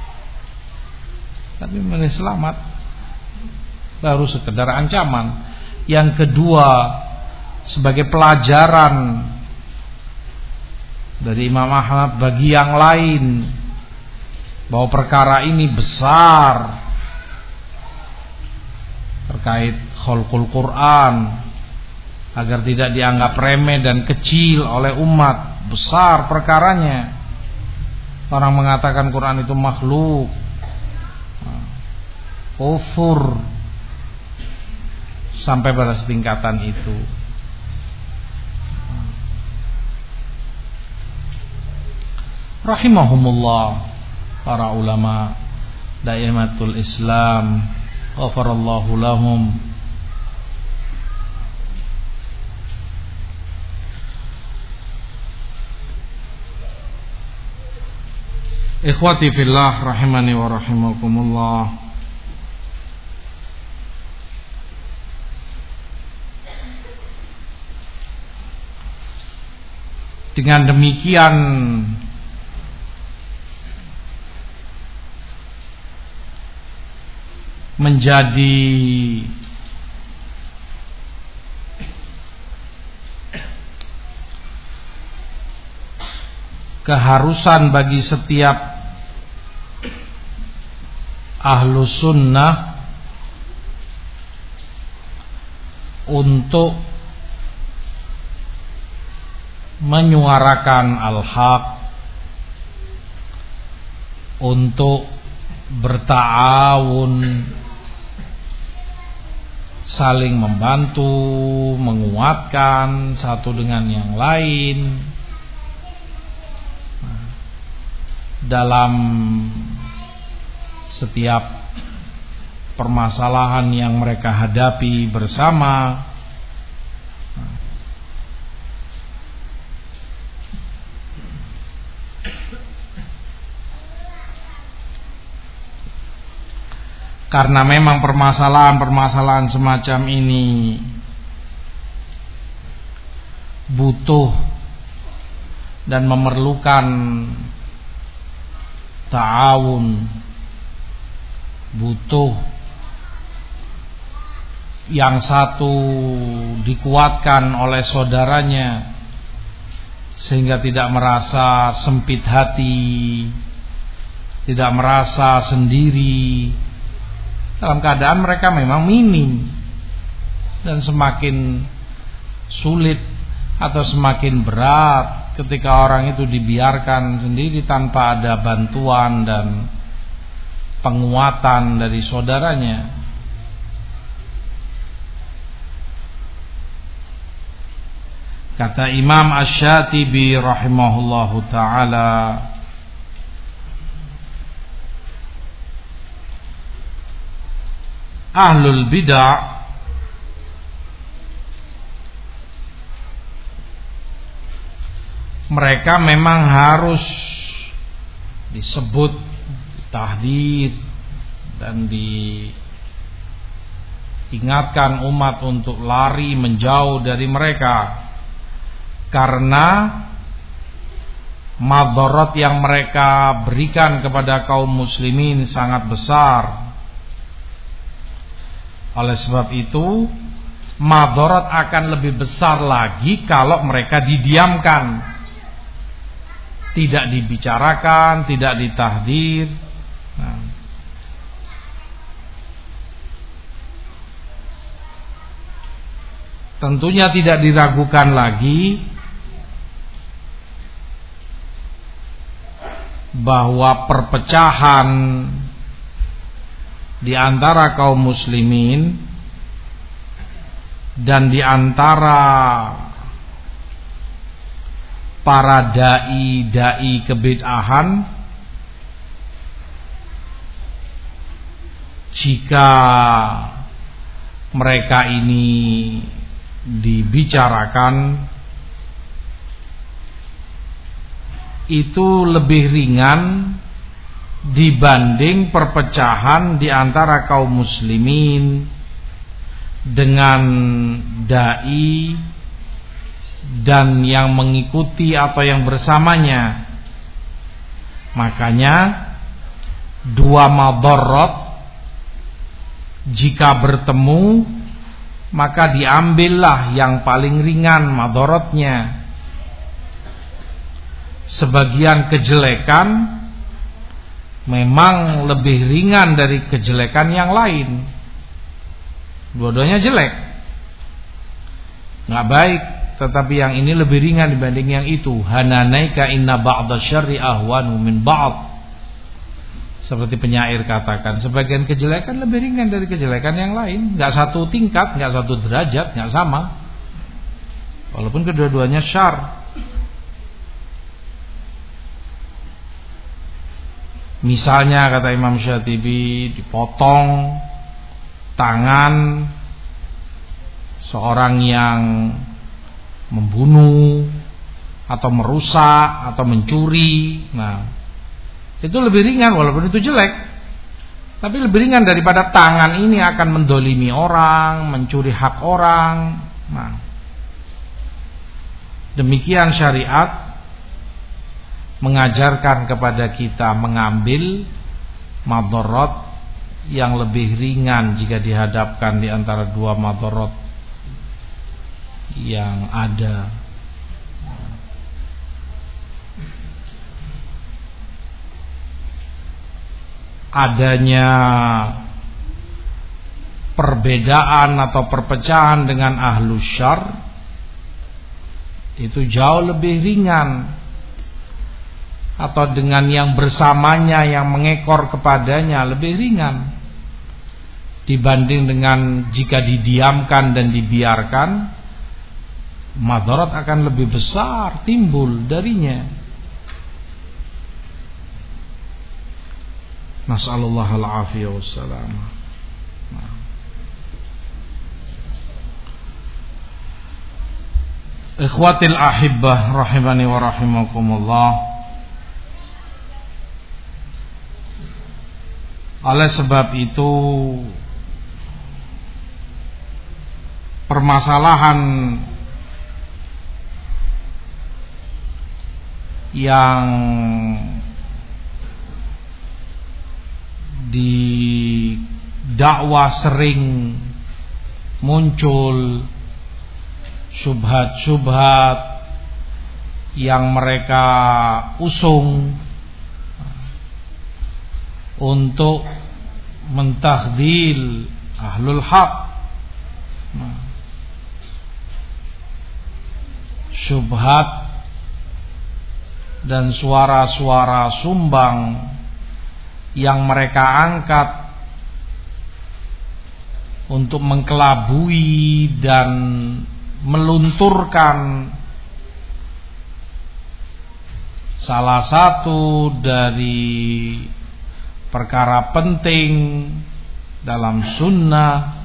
tapi memilih selamat baru sekedar ancaman. Yang kedua, sebagai pelajaran dari Imam Ahmad bagi yang lain, bahwa perkara ini besar terkait khalqul Quran, agar tidak dianggap remeh dan kecil oleh umat. Besar perkaranya. Orang mengatakan Quran itu makhluk, kufur, sampai pada setingkatan itu. rahimahumullah, para ulama Daimatul Islam, ghafarallahu lahum. Ikhwati fillah rahimani wa rahimakumullah. Dengan demikian menjadi keharusan bagi setiap ahlu sunnah untuk menyuarakan al-haq, untuk berta'awun, saling membantu, menguatkan satu dengan yang lain dalam setiap permasalahan yang mereka hadapi bersama. Karena memang permasalahan-permasalahan semacam ini butuh dan memerlukan ta'awun, butuh yang satu dikuatkan oleh saudaranya sehingga tidak merasa sempit hati, tidak merasa sendiri dalam keadaan mereka memang minim, dan semakin sulit atau semakin berat ketika orang itu dibiarkan sendiri tanpa ada bantuan dan penguatan dari saudaranya. Kata Imam Asy-Syatibi rahimahullahu ta'ala, ahlul bid'ah mereka memang harus disebut, tahdid, dan diingatkan umat untuk lari menjauh dari mereka, karena madarat yang mereka berikan kepada kaum muslimin sangat besar. Oleh sebab itu, madarat akan lebih besar lagi kalau mereka didiamkan, tidak dibicarakan, tidak ditahdir. Nah, tentunya tidak diragukan lagi bahwa perpecahan di antara kaum muslimin dan di antara para dai-dai kebid'ahan, jika mereka ini dibicarakan, itu lebih ringan dibanding perpecahan di antara kaum muslimin dengan dai dan yang mengikuti atau yang bersamanya. Makanya dua madarat jika bertemu, maka diambillah yang paling ringan madaratnya. Sebagian kejelekan memang lebih ringan dari kejelekan yang lain. Dua-duanya jelek, nggak baik, tetapi yang ini lebih ringan dibanding yang itu. Hananaika inna ba'da syarri ahwanu min ba'd. Seperti penyair katakan, sebagian kejelekan lebih ringan dari kejelekan yang lain. Nggak satu tingkat, nggak satu derajat, nggak sama, walaupun kedua-duanya syar. Misalnya kata Imam Syatibi, dipotong tangan seorang yang membunuh atau merusak atau mencuri. Nah, itu lebih ringan walaupun itu jelek, tapi lebih ringan daripada tangan ini akan mendolimi orang, mencuri hak orang. Nah, demikian syariat mengajarkan kepada kita mengambil madarat yang lebih ringan jika dihadapkan di antara dua madarat yang ada. Adanya perbedaan atau perpecahan dengan ahlus syarr itu jauh lebih ringan, atau dengan yang bersamanya yang mengekor kepadanya lebih ringan dibanding dengan jika didiamkan dan dibiarkan, madarat akan lebih besar timbul darinya. Nas'alullah al-afiyah wassalamah. Ikhwatil ahibbah rahimani wa rahimakumullah. Oleh sebab itu, permasalahan yang di dakwah sering muncul, syubhat-syubhat yang mereka usung untuk mentaghdil ahlul haq, syubhat dan suara-suara sumbang yang mereka angkat untuk mengkelabui dan melunturkan salah satu dari perkara penting dalam sunnah.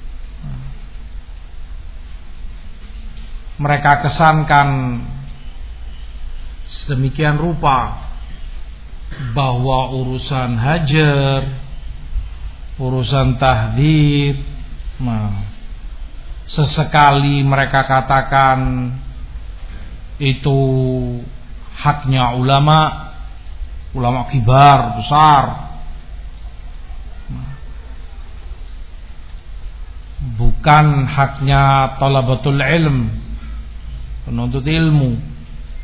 Mereka kesankan sedemikian rupa bahwa urusan hajar, urusan tahdzir, nah, sesekali mereka katakan itu haknya ulama, ulama kibar besar, bukan haknya talabatul ilm, penuntut ilmu.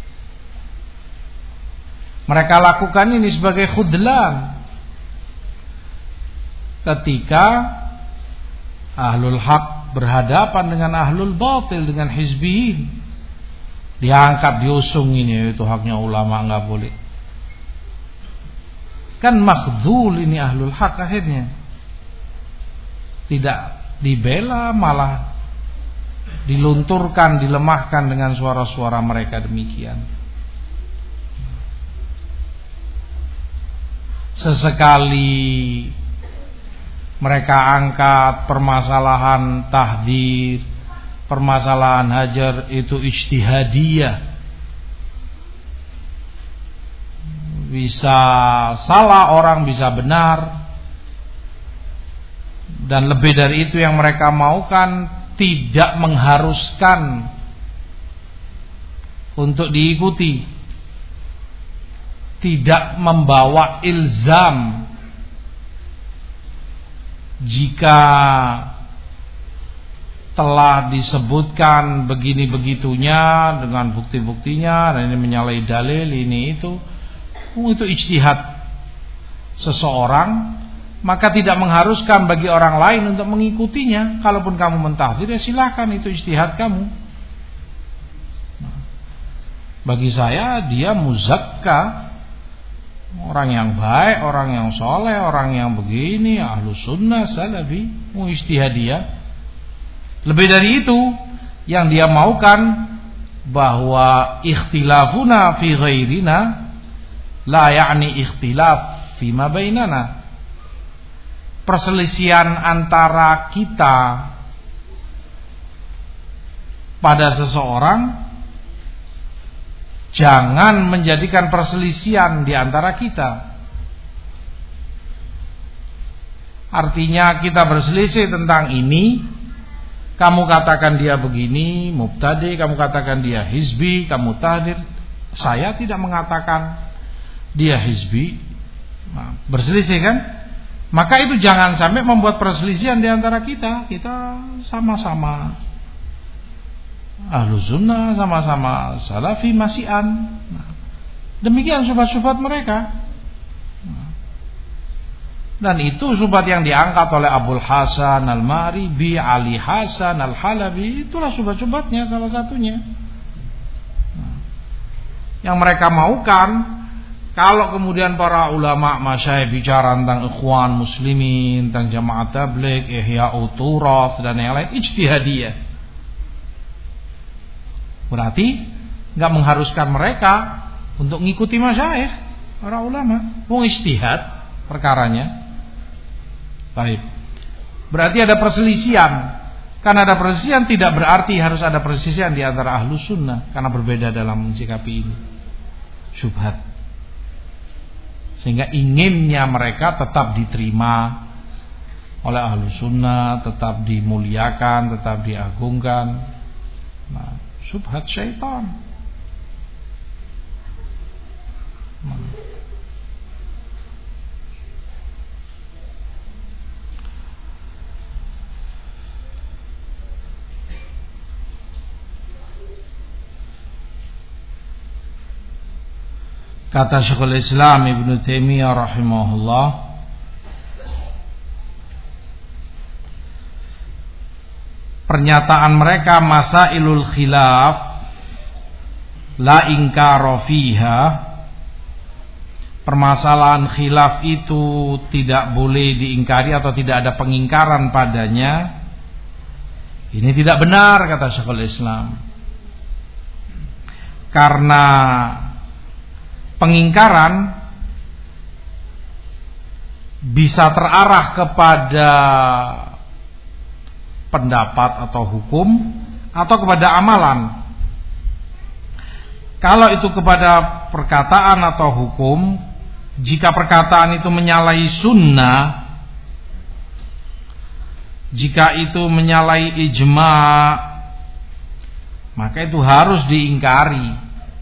Mereka lakukan ini sebagai khudlan ketika ahlul haq berhadapan dengan ahlul batil, dengan hizbiyin. Diangkat, diusung, ini itu haknya ulama, enggak boleh. Kan makhdhul ini ahlul haq akhirnya. Tidak dibela, malah dilunturkan, dilemahkan dengan suara-suara mereka demikian. Sesekali mereka angkat permasalahan tahdzir, permasalahan hajar itu ijtihadiyah. Bisa salah orang, bisa benar. Dan lebih dari itu yang mereka maukan tidak mengharuskan untuk diikuti, tidak membawa ilzam jika telah disebutkan begini begitunya dengan bukti-buktinya, dan ini menyalahi dalil ini itu, itu ijtihad seseorang, maka tidak mengharuskan bagi orang lain untuk mengikutinya. Kalaupun kamu mentahdzir, ya silahkan, itu ijtihad kamu. Bagi saya dia muzakka, orang yang baik, orang yang soleh, orang yang begini, ahlus sunnah, salafi, ijtihadiyah. Lebih dari itu, yang dia maukan bahwa ikhtilafuna fi ghairina la ya'ni ikhtilaf fima bainana. Perselisihan antara kita pada seseorang jangan menjadikan perselisihan di antara kita. Artinya kita berselisih tentang ini, kamu katakan dia begini, mubtadi, kamu katakan dia hizbi, kamu tahdir. Saya tidak mengatakan dia hizbi. Nah, berselisih kan? Maka itu jangan sampai membuat perselisihan di antara kita. Kita sama-sama Ahlus Sunnah, sama-sama Salafi Masyian. Nah, demikian syubhat-syubhat mereka. Nah, dan itu syubhat yang diangkat oleh Abul Hasan Al-Maribi, Ali Hasan Al-Halabi. Itulah syubhat-syubhatnya salah satunya. Nah, yang mereka maukan, kalau kemudian para ulama masyayikh bicara tentang ikhwan muslimin, tentang jamaah tabligh, ihya'ut turaf dan yang lain, ijtihadiyah. Berarti enggak mengharuskan mereka untuk mengikuti masyayikh para ulama, wong ijtihad perkaranya. Baik. Berarti ada perselisihan. Karena ada perselisihan tidak berarti harus ada perselisihan di antara Ahlus Sunnah, karena berbeda dalam menyikapi ini. Syubhat. Sehingga inginnya mereka tetap diterima oleh Ahlus Sunnah, tetap dimuliakan, tetap diagungkan. Nah, syubhat syaitan. Nah. Kata Syekhul Islam Ibnu Taimiyah rahimahullah, pernyataan mereka masailul khilaf la inkara fiha, permasalahan khilaf itu tidak boleh diingkari atau tidak ada pengingkaran padanya, ini tidak benar kata Syekhul Islam. Karena pengingkaran bisa terarah kepada pendapat atau hukum atau kepada amalan. Kalau itu kepada perkataan atau hukum, jika perkataan itu menyalahi sunnah, jika itu menyalahi ijma', maka itu harus diingkari.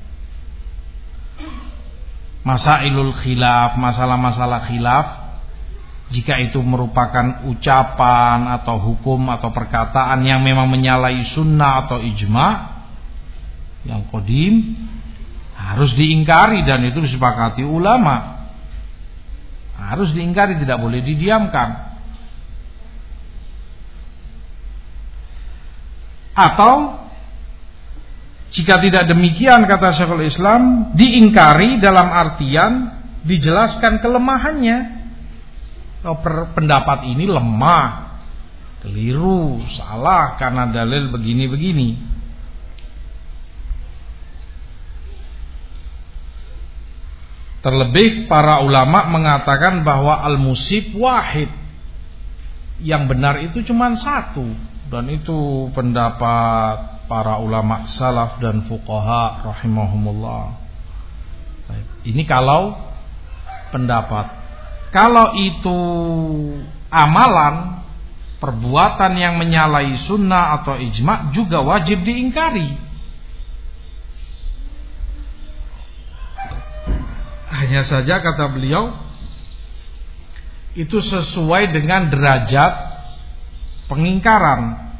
Masailul khilaf, masalah-masalah khilaf, jika itu merupakan ucapan atau hukum atau perkataan yang memang menyalahi sunnah atau ijma' yang qadim, harus diingkari dan itu disepakati ulama. Harus diingkari, tidak boleh didiamkan. Atau jika tidak demikian kata Syekhul Islam, diingkari dalam artian dijelaskan kelemahannya. Oh, pendapat ini lemah, keliru, salah karena dalil begini-begini. Terlebih para ulama mengatakan bahwa al-musib wahid, yang benar itu cuma satu, dan itu pendapat para ulama salaf dan fuqaha rahimahumullah. Ini kalau pendapat. Kalau itu amalan, perbuatan yang menyalahi sunnah atau ijma' juga wajib diingkari. Hanya saja kata beliau, itu sesuai dengan derajat pengingkaran.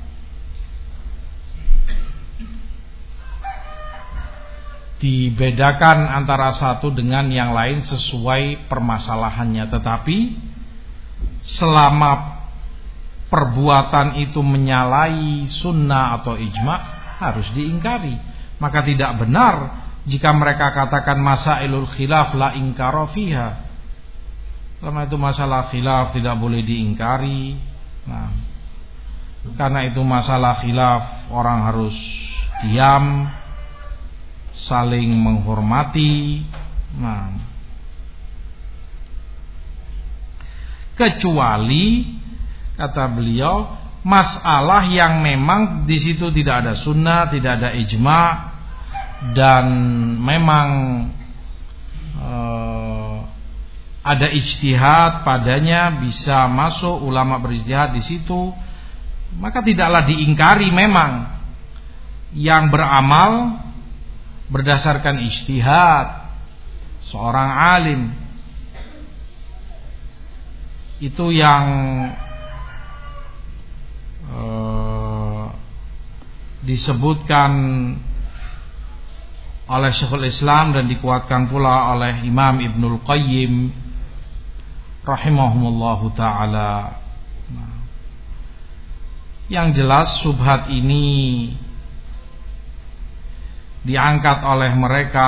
Dibedakan antara satu dengan yang lain sesuai permasalahannya. Tetapi selama perbuatan itu menyalahi sunnah atau ijma' harus diingkari. Maka tidak benar jika mereka katakan masailul khilaf la inkara fiha. Selama itu masalah khilaf tidak boleh diingkari. Nah, karena itu masalah khilaf orang harus diam, saling menghormati. Nah, kecuali kata beliau masalah yang memang di situ tidak ada sunnah, tidak ada ijma, dan memang eh, ada ijtihad padanya, bisa masuk ulama berijtihad di situ, maka tidaklah diingkari memang yang beramal berdasarkan ijtihad seorang alim itu yang uh, disebutkan oleh Syekhul Islam dan dikuatkan pula oleh Imam Ibnul Qayyim rahimahumullahu ta'ala. Yang jelas subhat ini diangkat oleh mereka,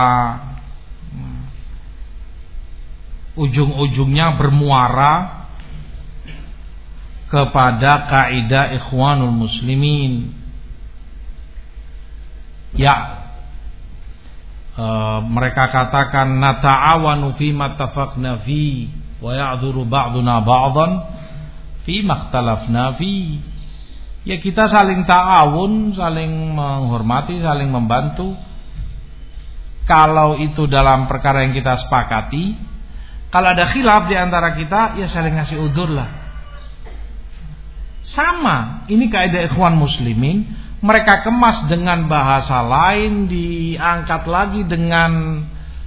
ujung-ujungnya bermuara kepada kaidah Ikhwanul Muslimin. Ya, e, mereka katakan nata'awanu fi mattafaqna fi wa ya'dzuru ba'duna ba'dhan fi makhtalafna fi. Ya, kita saling ta'awun, saling menghormati, saling membantu kalau itu dalam perkara yang kita sepakati. Kalau ada khilaf di antara kita, ya saling ngasih udzur lah. Sama, ini kaidah Ikhwan Muslimin, mereka kemas dengan bahasa lain, diangkat lagi dengan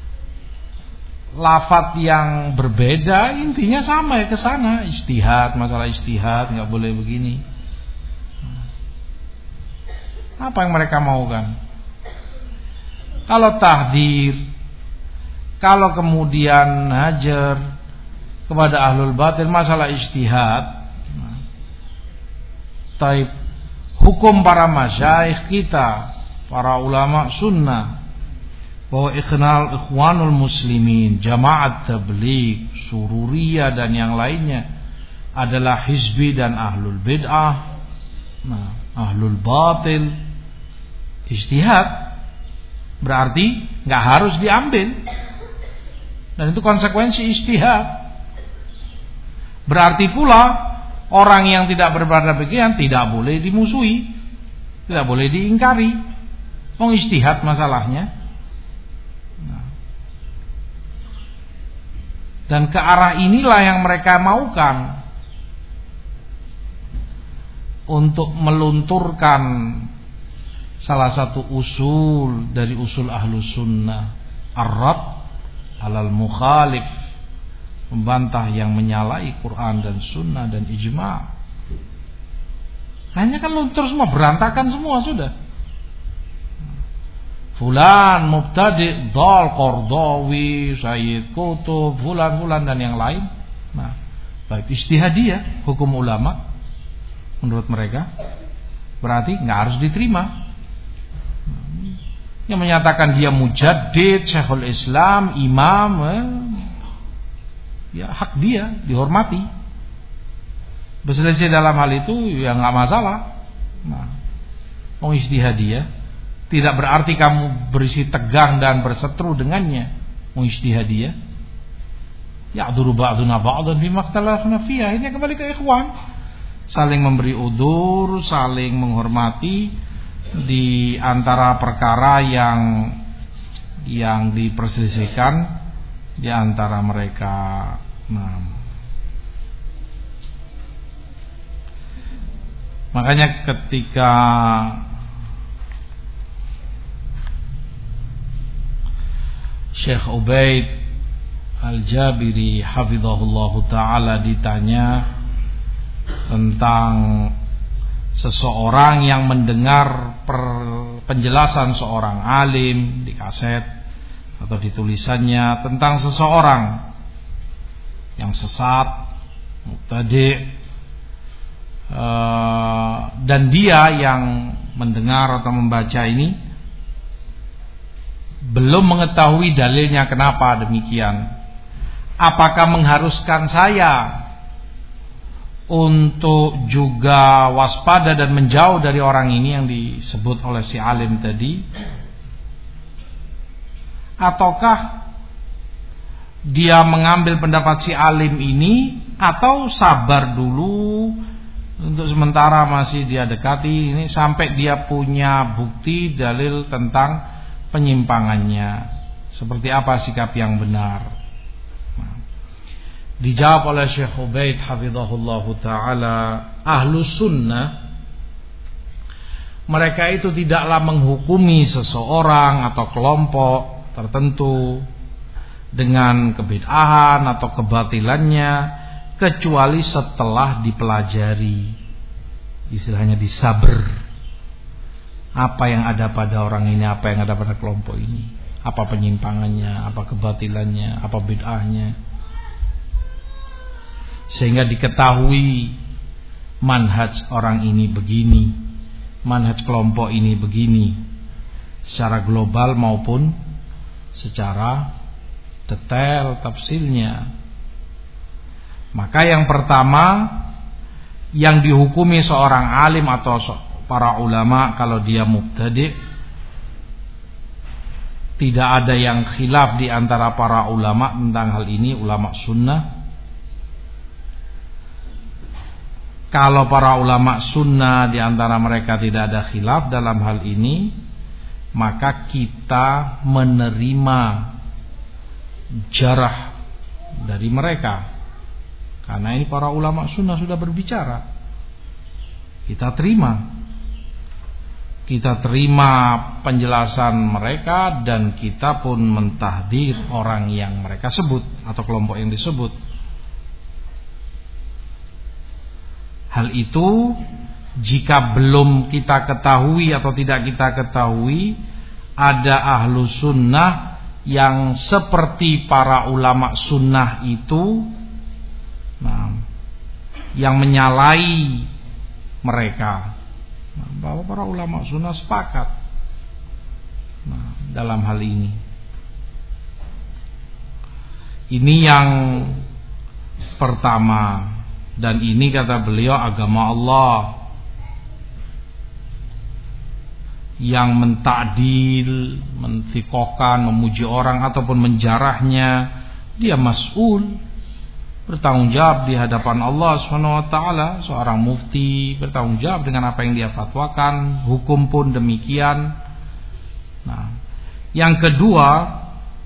lafaz yang berbeda, intinya sama ya ke sana, ijtihad, masalah ijtihad, enggak boleh begini. Apa yang mereka maukan? Kalau tahdir, kalau kemudian hajar kepada ahlul batil masalah ijtihad, taib hukum para masyayikh kita, para ulama sunnah, bahwa ikhnal Ikhwanul Muslimin, Jamaat Tabligh, Sururiyah dan yang lainnya adalah hizbi dan ahlul bid'ah, nah, ahlul batil. Ijtihad berarti nggak harus diambil, dan itu konsekuensi ijtihad. Berarti pula orang yang tidak berpendapat demikian tidak boleh dimusuhi, tidak boleh diingkari. Mau ijtihad masalahnya. Nah. Dan ke arah inilah yang mereka maukan, untuk melunturkan salah satu usul dari usul Ahlus Sunnah, ar-rad alal mukhalif, membantah yang menyalahi Quran dan Sunnah dan ijma'. Hanya kan luntur semua, berantakan semua sudah. Fulan mubtadi' dhal Qardawi, Sayyid Qutb, fulan-fulan dan yang lain. Nah, baik ijtihadiyah hukum ulama menurut mereka berarti nggak harus diterima. Yang menyatakan dia mujaddid, Syekhul Islam, imam, eh, ya hak dia dihormati. Berselisih dalam hal itu ya nggak masalah. Nah, mau ijtihadiyah tidak berarti kamu berisi tegang dan berseteru dengannya. Mau ijtihadiyah, ya'dzuru ba'duna ba'dhan bima ikhtalafna fiha. Ini kembali ke ikhwan, saling memberi udzur, saling menghormati di antara perkara yang yang diperselisihkan di antara mereka. Nah, makanya ketika Syekh Ubaid Al-Jabiri hafizahullahu ta'ala ditanya tentang seseorang yang mendengar per, penjelasan seorang alim di kaset atau di tulisannya tentang seseorang yang sesat, mubtadi', uh, dan dia yang mendengar atau membaca ini belum mengetahui dalilnya kenapa demikian. Apakah mengharuskan saya untuk juga waspada dan menjauh dari orang ini yang disebut oleh si alim tadi, ataukah dia mengambil pendapat si alim ini atau sabar dulu untuk sementara masih dia dekati ini sampai dia punya bukti dalil tentang penyimpangannya, seperti apa sikap yang benar. Nah, dijawab oleh Syekh Ubaid hafizahullahu taala, ahlus sunnah mereka itu tidaklah menghukumi seseorang atau kelompok tertentu dengan kebid'ahan atau kebatilannya kecuali setelah dipelajari, istilahnya disaber, apa yang ada pada orang ini, apa yang ada pada kelompok ini, apa penyimpangannya, apa kebatilannya, apa bid'ahnya, sehingga diketahui manhaj orang ini begini, manhaj kelompok ini begini, secara global maupun secara detail tafsirnya. Maka yang pertama yang dihukumi seorang alim atau para ulama kalau dia mubtadi', tidak ada yang khilaf di antara para ulama tentang hal ini, ulama sunnah. Kalau para ulama sunnah di antara mereka tidak ada khilaf dalam hal ini, maka kita menerima jarah dari mereka, karena ini para ulama sunnah sudah berbicara. Kita terima, kita terima penjelasan mereka, dan kita pun mentahdir orang yang mereka sebut atau kelompok yang disebut. Hal itu jika belum kita ketahui atau tidak kita ketahui ada ahlu sunnah yang seperti para ulama sunnah itu, nah, yang menyalahi mereka, nah, bahwa para ulama sunnah sepakat nah, dalam hal ini. Ini yang pertama, dan ini kata beliau agama Allah. Yang mentakdil, menthikokan, memuji orang ataupun menjarahnya, dia mas'ul, bertanggung jawab di hadapan Allah subhanahu wa taala. Seorang mufti bertanggung jawab dengan apa yang dia fatwakan, hukum pun demikian. Nah, yang kedua,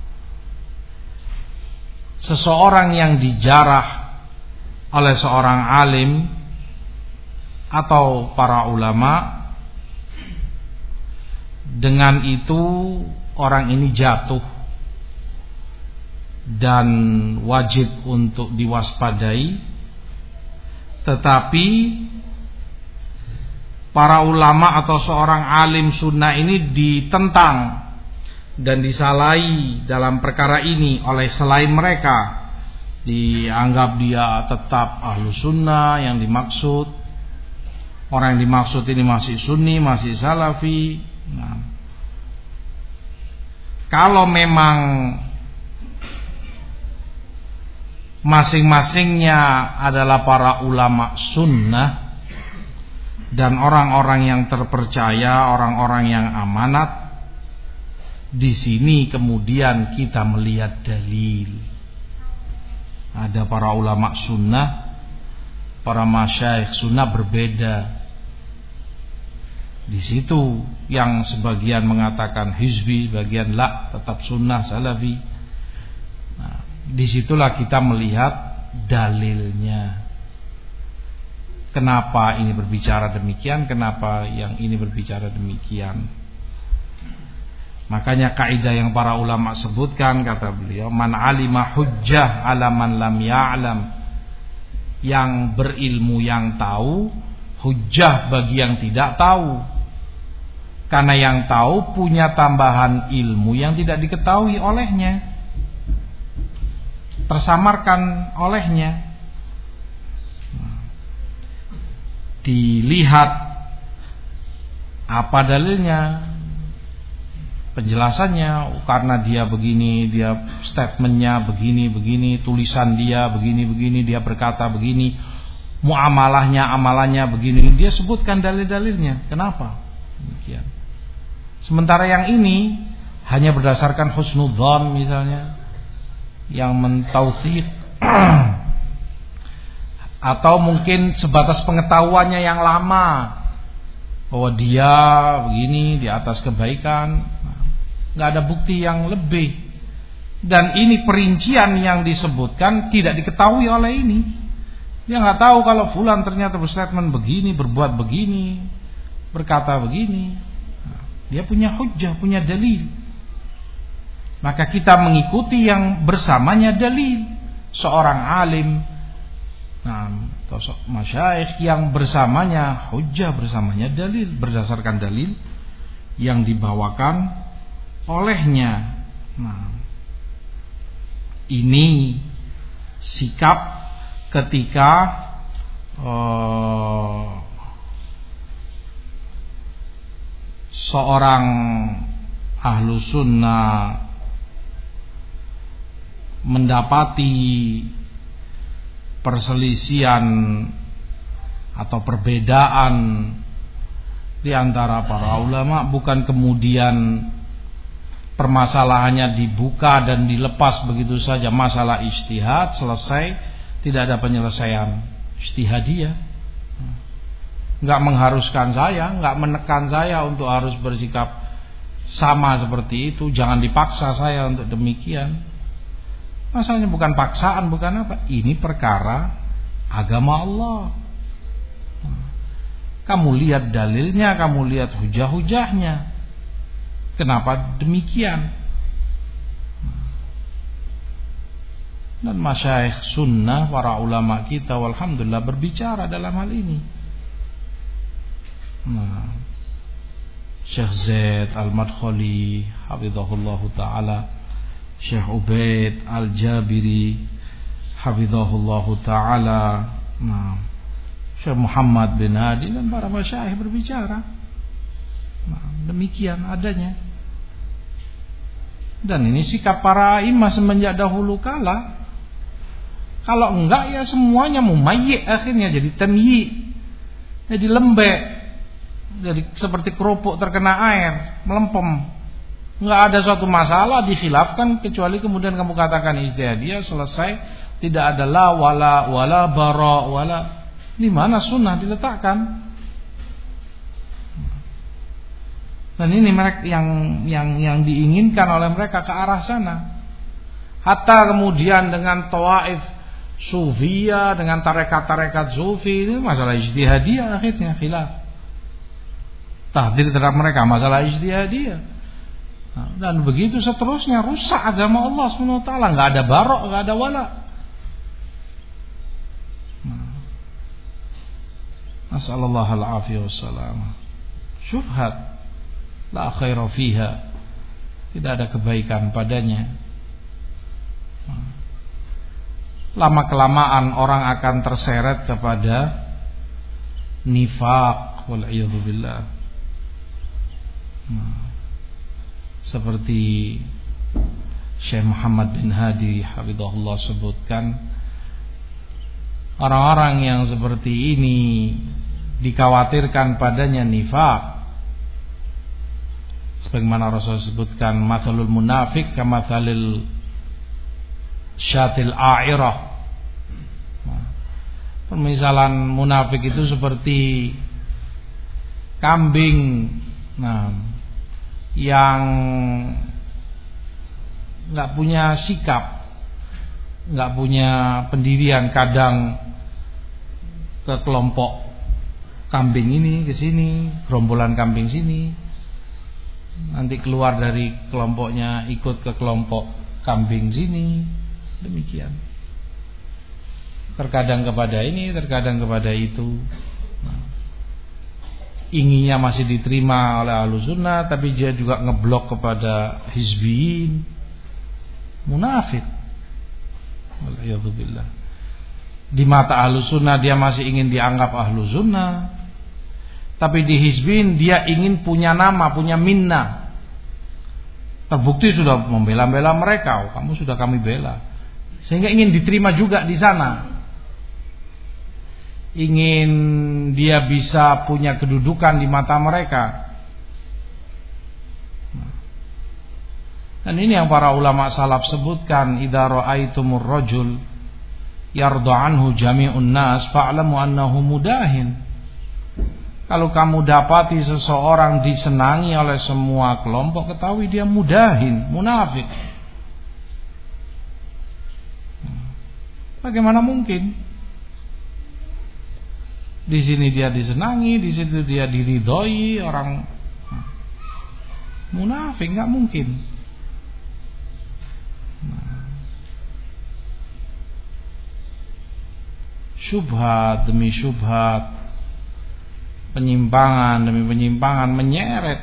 seseorang yang dijarah oleh seorang alim atau para ulama, dengan itu orang ini jatuh dan wajib untuk diwaspadai. Tetapi para ulama atau seorang alim sunnah ini ditentang dan disalahi dalam perkara ini oleh selain mereka. Dianggap dia tetap ahlu sunnah yang dimaksud. Orang yang dimaksud ini masih sunni, masih salafi. Nah, kalau memang masing-masingnya adalah para ulama sunnah dan orang-orang yang terpercaya, orang-orang yang amanat, di sini kemudian kita melihat dalil. Ada para ulama sunnah, para masyayikh sunnah berbeda. Di situ yang sebagian mengatakan hizbi, sebagian la, tetap sunnah salafi. Nah, disitulah kita melihat dalilnya. Kenapa ini berbicara demikian, kenapa yang ini berbicara demikian. Makanya kaidah yang para ulama sebutkan, kata beliau, man alima hujjah ala man lam ya'lam. Yang berilmu yang tahu, hujjah bagi yang tidak tahu. Karena yang tahu punya tambahan ilmu yang tidak diketahui olehnya, tersamarkan olehnya. Dilihat apa dalilnya, penjelasannya, karena dia begini, dia statementnya begini, begini, tulisan dia begini, begini, dia berkata begini, muamalahnya, amalannya begini, dia sebutkan dalil-dalilnya. Kenapa? Demikian. Sementara yang ini hanya berdasarkan husnudzon misalnya, yang mentautsik atau mungkin sebatas pengetahuannya yang lama bahwa dia begini di atas kebaikan, nggak ada bukti yang lebih. Dan ini perincian yang disebutkan tidak diketahui oleh ini. Dia nggak tahu kalau fulan ternyata berstatement begini, berbuat begini, berkata begini. Dia punya hujjah, punya dalil. Maka kita mengikuti yang bersamanya dalil. Seorang alim, nah, atau masyayikh yang bersamanya hujjah, bersamanya dalil, berdasarkan dalil yang dibawakan olehnya. Nah, ini sikap ketika uh, seorang ahlu sunnah mendapati perselisihan atau perbedaan di antara para ulama, bukan kemudian permasalahannya dibuka dan dilepas begitu saja, masalah ijtihad selesai, tidak ada penyelesaian ijtihadiyah. Enggak mengharuskan saya, enggak menekan saya untuk harus bersikap sama seperti itu, jangan dipaksa saya untuk demikian. Masalahnya bukan paksaan, bukan apa, ini perkara agama Allah. Kamu lihat dalilnya, kamu lihat hujah-hujahnya. Kenapa demikian? Dan masyayikh sunnah, para ulama kita, walhamdulillah, berbicara dalam hal ini. Nah, Syekh Zaid Al-Madkhali hafizahullahu ta'ala, Syekh Ubaid Al-Jabiri hafizahullahu ta'ala, nah, Syekh Muhammad bin Hadi dan para masyayikh berbicara. Nah, demikian adanya. Dan ini sikap para imam semenjak dahulu kala. Kalau enggak ya semuanya mumayyi, akhirnya jadi tamyi, jadi lembek, jadi seperti kerupuk terkena air, melempem. Enggak ada suatu masalah dikhilafkan kecuali kemudian kamu katakan ijtihadiyah, selesai, tidak ada la wala wala bara wala. Di mana sunnah diletakkan? Dan ini mereka yang yang yang diinginkan oleh mereka ke arah sana. Hatta kemudian dengan tawaif sufiyah, dengan tarekat-tarekat sufi, ini masalah ijtihadiyah akhirnya khilaf. Tahdir terhadap mereka masalah ijtihadiyah. Nah, dan begitu seterusnya, rusak agama Allah subhanahu wa taala, enggak ada barok, enggak ada wala. Nah, nasallallahu al-afiyah wassalam. Syubhat la khaira fiha, tidak ada kebaikan padanya. Lama kelamaan orang akan terseret kepada nifaq, wal iyadzu billah. Nah, seperti Syekh Muhammad bin Hadi hafizahullah sebutkan, orang-orang yang seperti ini dikhawatirkan padanya nifaq. Sebagaimana Rasul sebutkan, mathalul munafik kamathalil syatil a'irah. Permisalan munafik itu seperti kambing, nah, yang nggak punya sikap, nggak punya pendirian, kadang ke kelompok kambing ini ke sini, gerombolan kambing sini, nanti keluar dari kelompoknya ikut ke kelompok kambing sini, demikian. Terkadang kepada ini, terkadang kepada itu. Nah, inginnya masih diterima oleh ahlu sunnah, tapi dia juga ngeblok kepada hizbiyin, munafik. Waliyadzubillah. Di mata ahlu sunnah dia masih ingin dianggap ahlu sunnah, tapi di hizbiyin dia ingin punya nama, punya minnah. Terbukti sudah membela-bela mereka, oh, kamu sudah kami bela, sehingga ingin diterima juga di sana. Ingin dia bisa punya kedudukan di mata mereka. Dan ini yang para ulama salaf sebutkan, idza ra'aitumur rajul yarda anhu jami'un nas fa'lamu annahu mudahin. Kalau kamu dapati seseorang disenangi oleh semua kelompok, ketahui dia mudahin, munafik. Bagaimana mungkin? Di sini dia disenangi, di situ dia diridhoi, orang munafik, nggak mungkin. Syubhat demi syubhat, penyimpangan demi penyimpangan menyeret,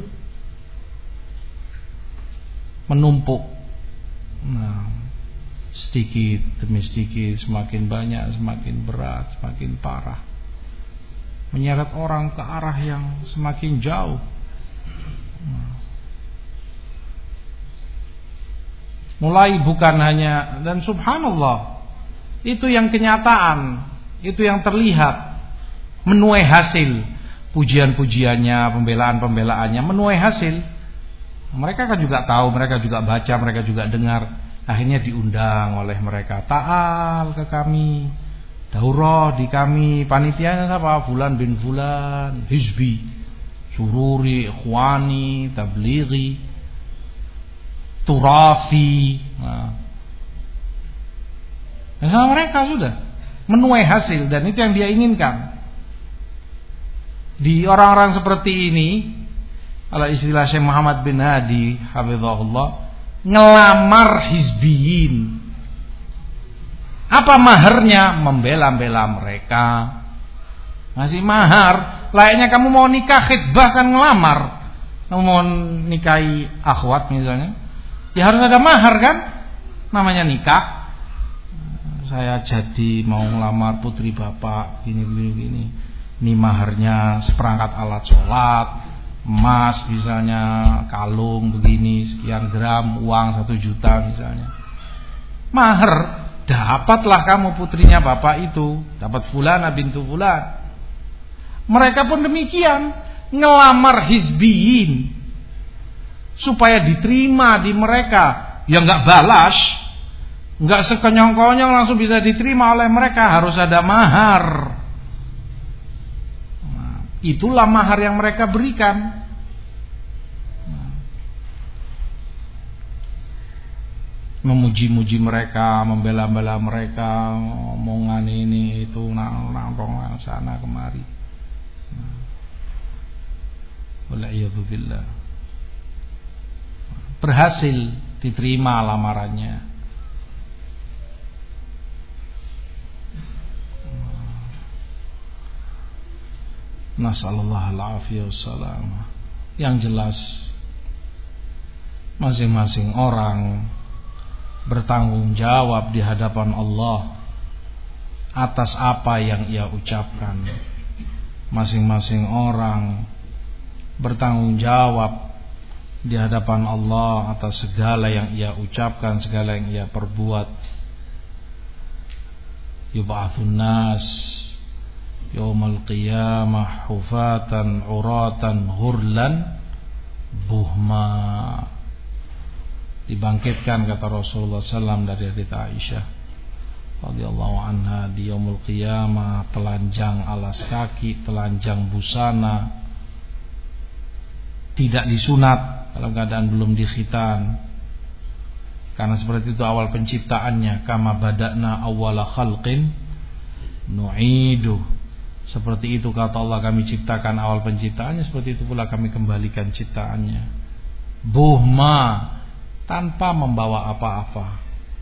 menumpuk. Nah, sedikit demi sedikit, semakin banyak, semakin berat, semakin parah, menyeret orang ke arah yang semakin jauh. Nah, mulai bukan hanya, dan subhanallah, itu yang kenyataan, itu yang terlihat, menuai hasil. Pujian-pujiannya, pembelaan-pembelaannya menuai hasil. Mereka kan juga tahu, mereka juga baca, mereka juga dengar. Akhirnya diundang oleh mereka, ta'al ke kami, daurah di kami. Panitianya siapa? Fulan bin Fulan, hizbi, sururi, ikhwani, tablighi, turafi. Nah, nah, mereka sudah menuai hasil, dan itu yang dia inginkan. Di orang-orang seperti ini, kalau istilah Syekh Muhammad bin Hadi hafizahullah, ngelamar hizbiyin. Apa maharnya? Membela-bela mereka, ngasih mahar. Layaknya kamu mau nikah khidbah kan ngelamar. Kamu mau nikahi akhwat misalnya, ya harus ada mahar kan, namanya nikah. Saya jadi mau ngelamar putri bapak, gini gini gini. Ini maharnya seperangkat alat sholat, emas misalnya, kalung begini, sekian gram, uang satu juta misalnya. Mahar, dapatlah kamu putrinya bapak itu, dapat fulana bintu fulan. Mereka pun demikian, ngelamar hizbiyin supaya diterima di mereka. Ya nggak balas, nggak sekonyong-konyong langsung bisa diterima oleh mereka, harus ada mahar. Nah, itulah mahar yang mereka berikan. Memuji-muji mereka, membela-bela mereka, omongan ini itu, nang-nang sana kemari. Wal'iyadzubillah. Berhasil diterima lamarannya. Nasallallahu alaihi wasallam. Yang jelas, masing-masing orang bertanggung jawab di hadapan Allah atas apa yang ia ucapkan. Masing-masing orang bertanggung jawab di hadapan Allah atas segala yang ia ucapkan, segala yang ia perbuat. Yub'atsun nas yaumal qiyamah hufatan uratan ghurlan buhma. Dibangkitkan, kata Rasulullah sallallahu alaihi wasallam dari hadits Aisyah radhiyallahu anha, di yaumul qiyamah, telanjang alas kaki, telanjang busana, tidak disunat dalam keadaan belum dikhitan, karena seperti itu awal penciptaannya. Kama bada'na awwala khalqin nu'idu, seperti itu kata Allah kami ciptakan awal penciptaannya, seperti itu pula kami kembalikan ciptaannya. Buhma, tanpa membawa apa-apa,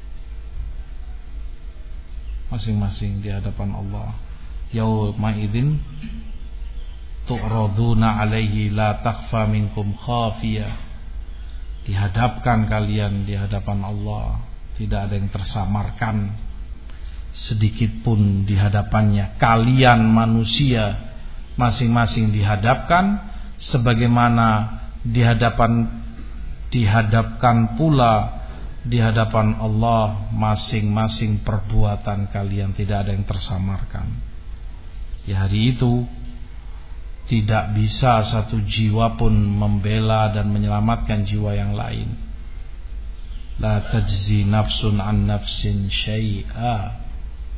masing-masing di hadapan Allah. Yauma idzin tu'raduna alaihi la takhfa minkum khafiyah. Dihadapkan kalian di hadapan Allah, tidak ada yang tersamarkan sedikit pun di hadapannya. Kalian manusia masing-masing dihadapkan sebagaimana dihadapan dihadapkan pula di hadapan Allah masing-masing perbuatan kalian, tidak ada yang tersamarkan. Di hari itu tidak bisa satu jiwa pun membela dan menyelamatkan jiwa yang lain. La tajzi nafsun an nafsin syai'a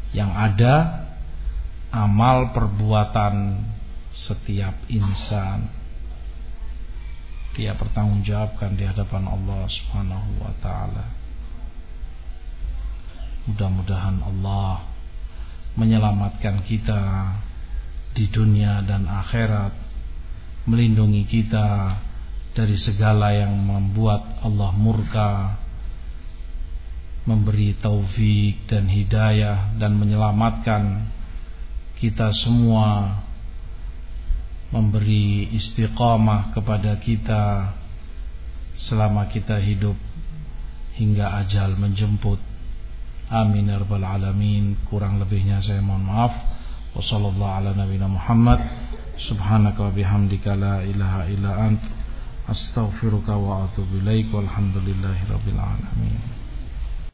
Yang ada amal perbuatan setiap insan, dia bertanggungjawabkan di hadapan Allah Subhanahu wa taala. Mudah-mudahan Allah menyelamatkan kita di dunia dan akhirat, melindungi kita dari segala yang membuat Allah murka, memberi taufik dan hidayah, dan menyelamatkan kita semua, memberi istiqamah kepada kita selama kita hidup hingga ajal menjemput. Amin ya rabbal alamin. Kurang lebihnya saya mohon maaf. Wassallallahu ala nabiyina Muhammad. Subhanaka wa bihamdika la ilaha illa ant, astaghfiruka wa atubu ilaik. Walhamdulillahi rabbil alamin.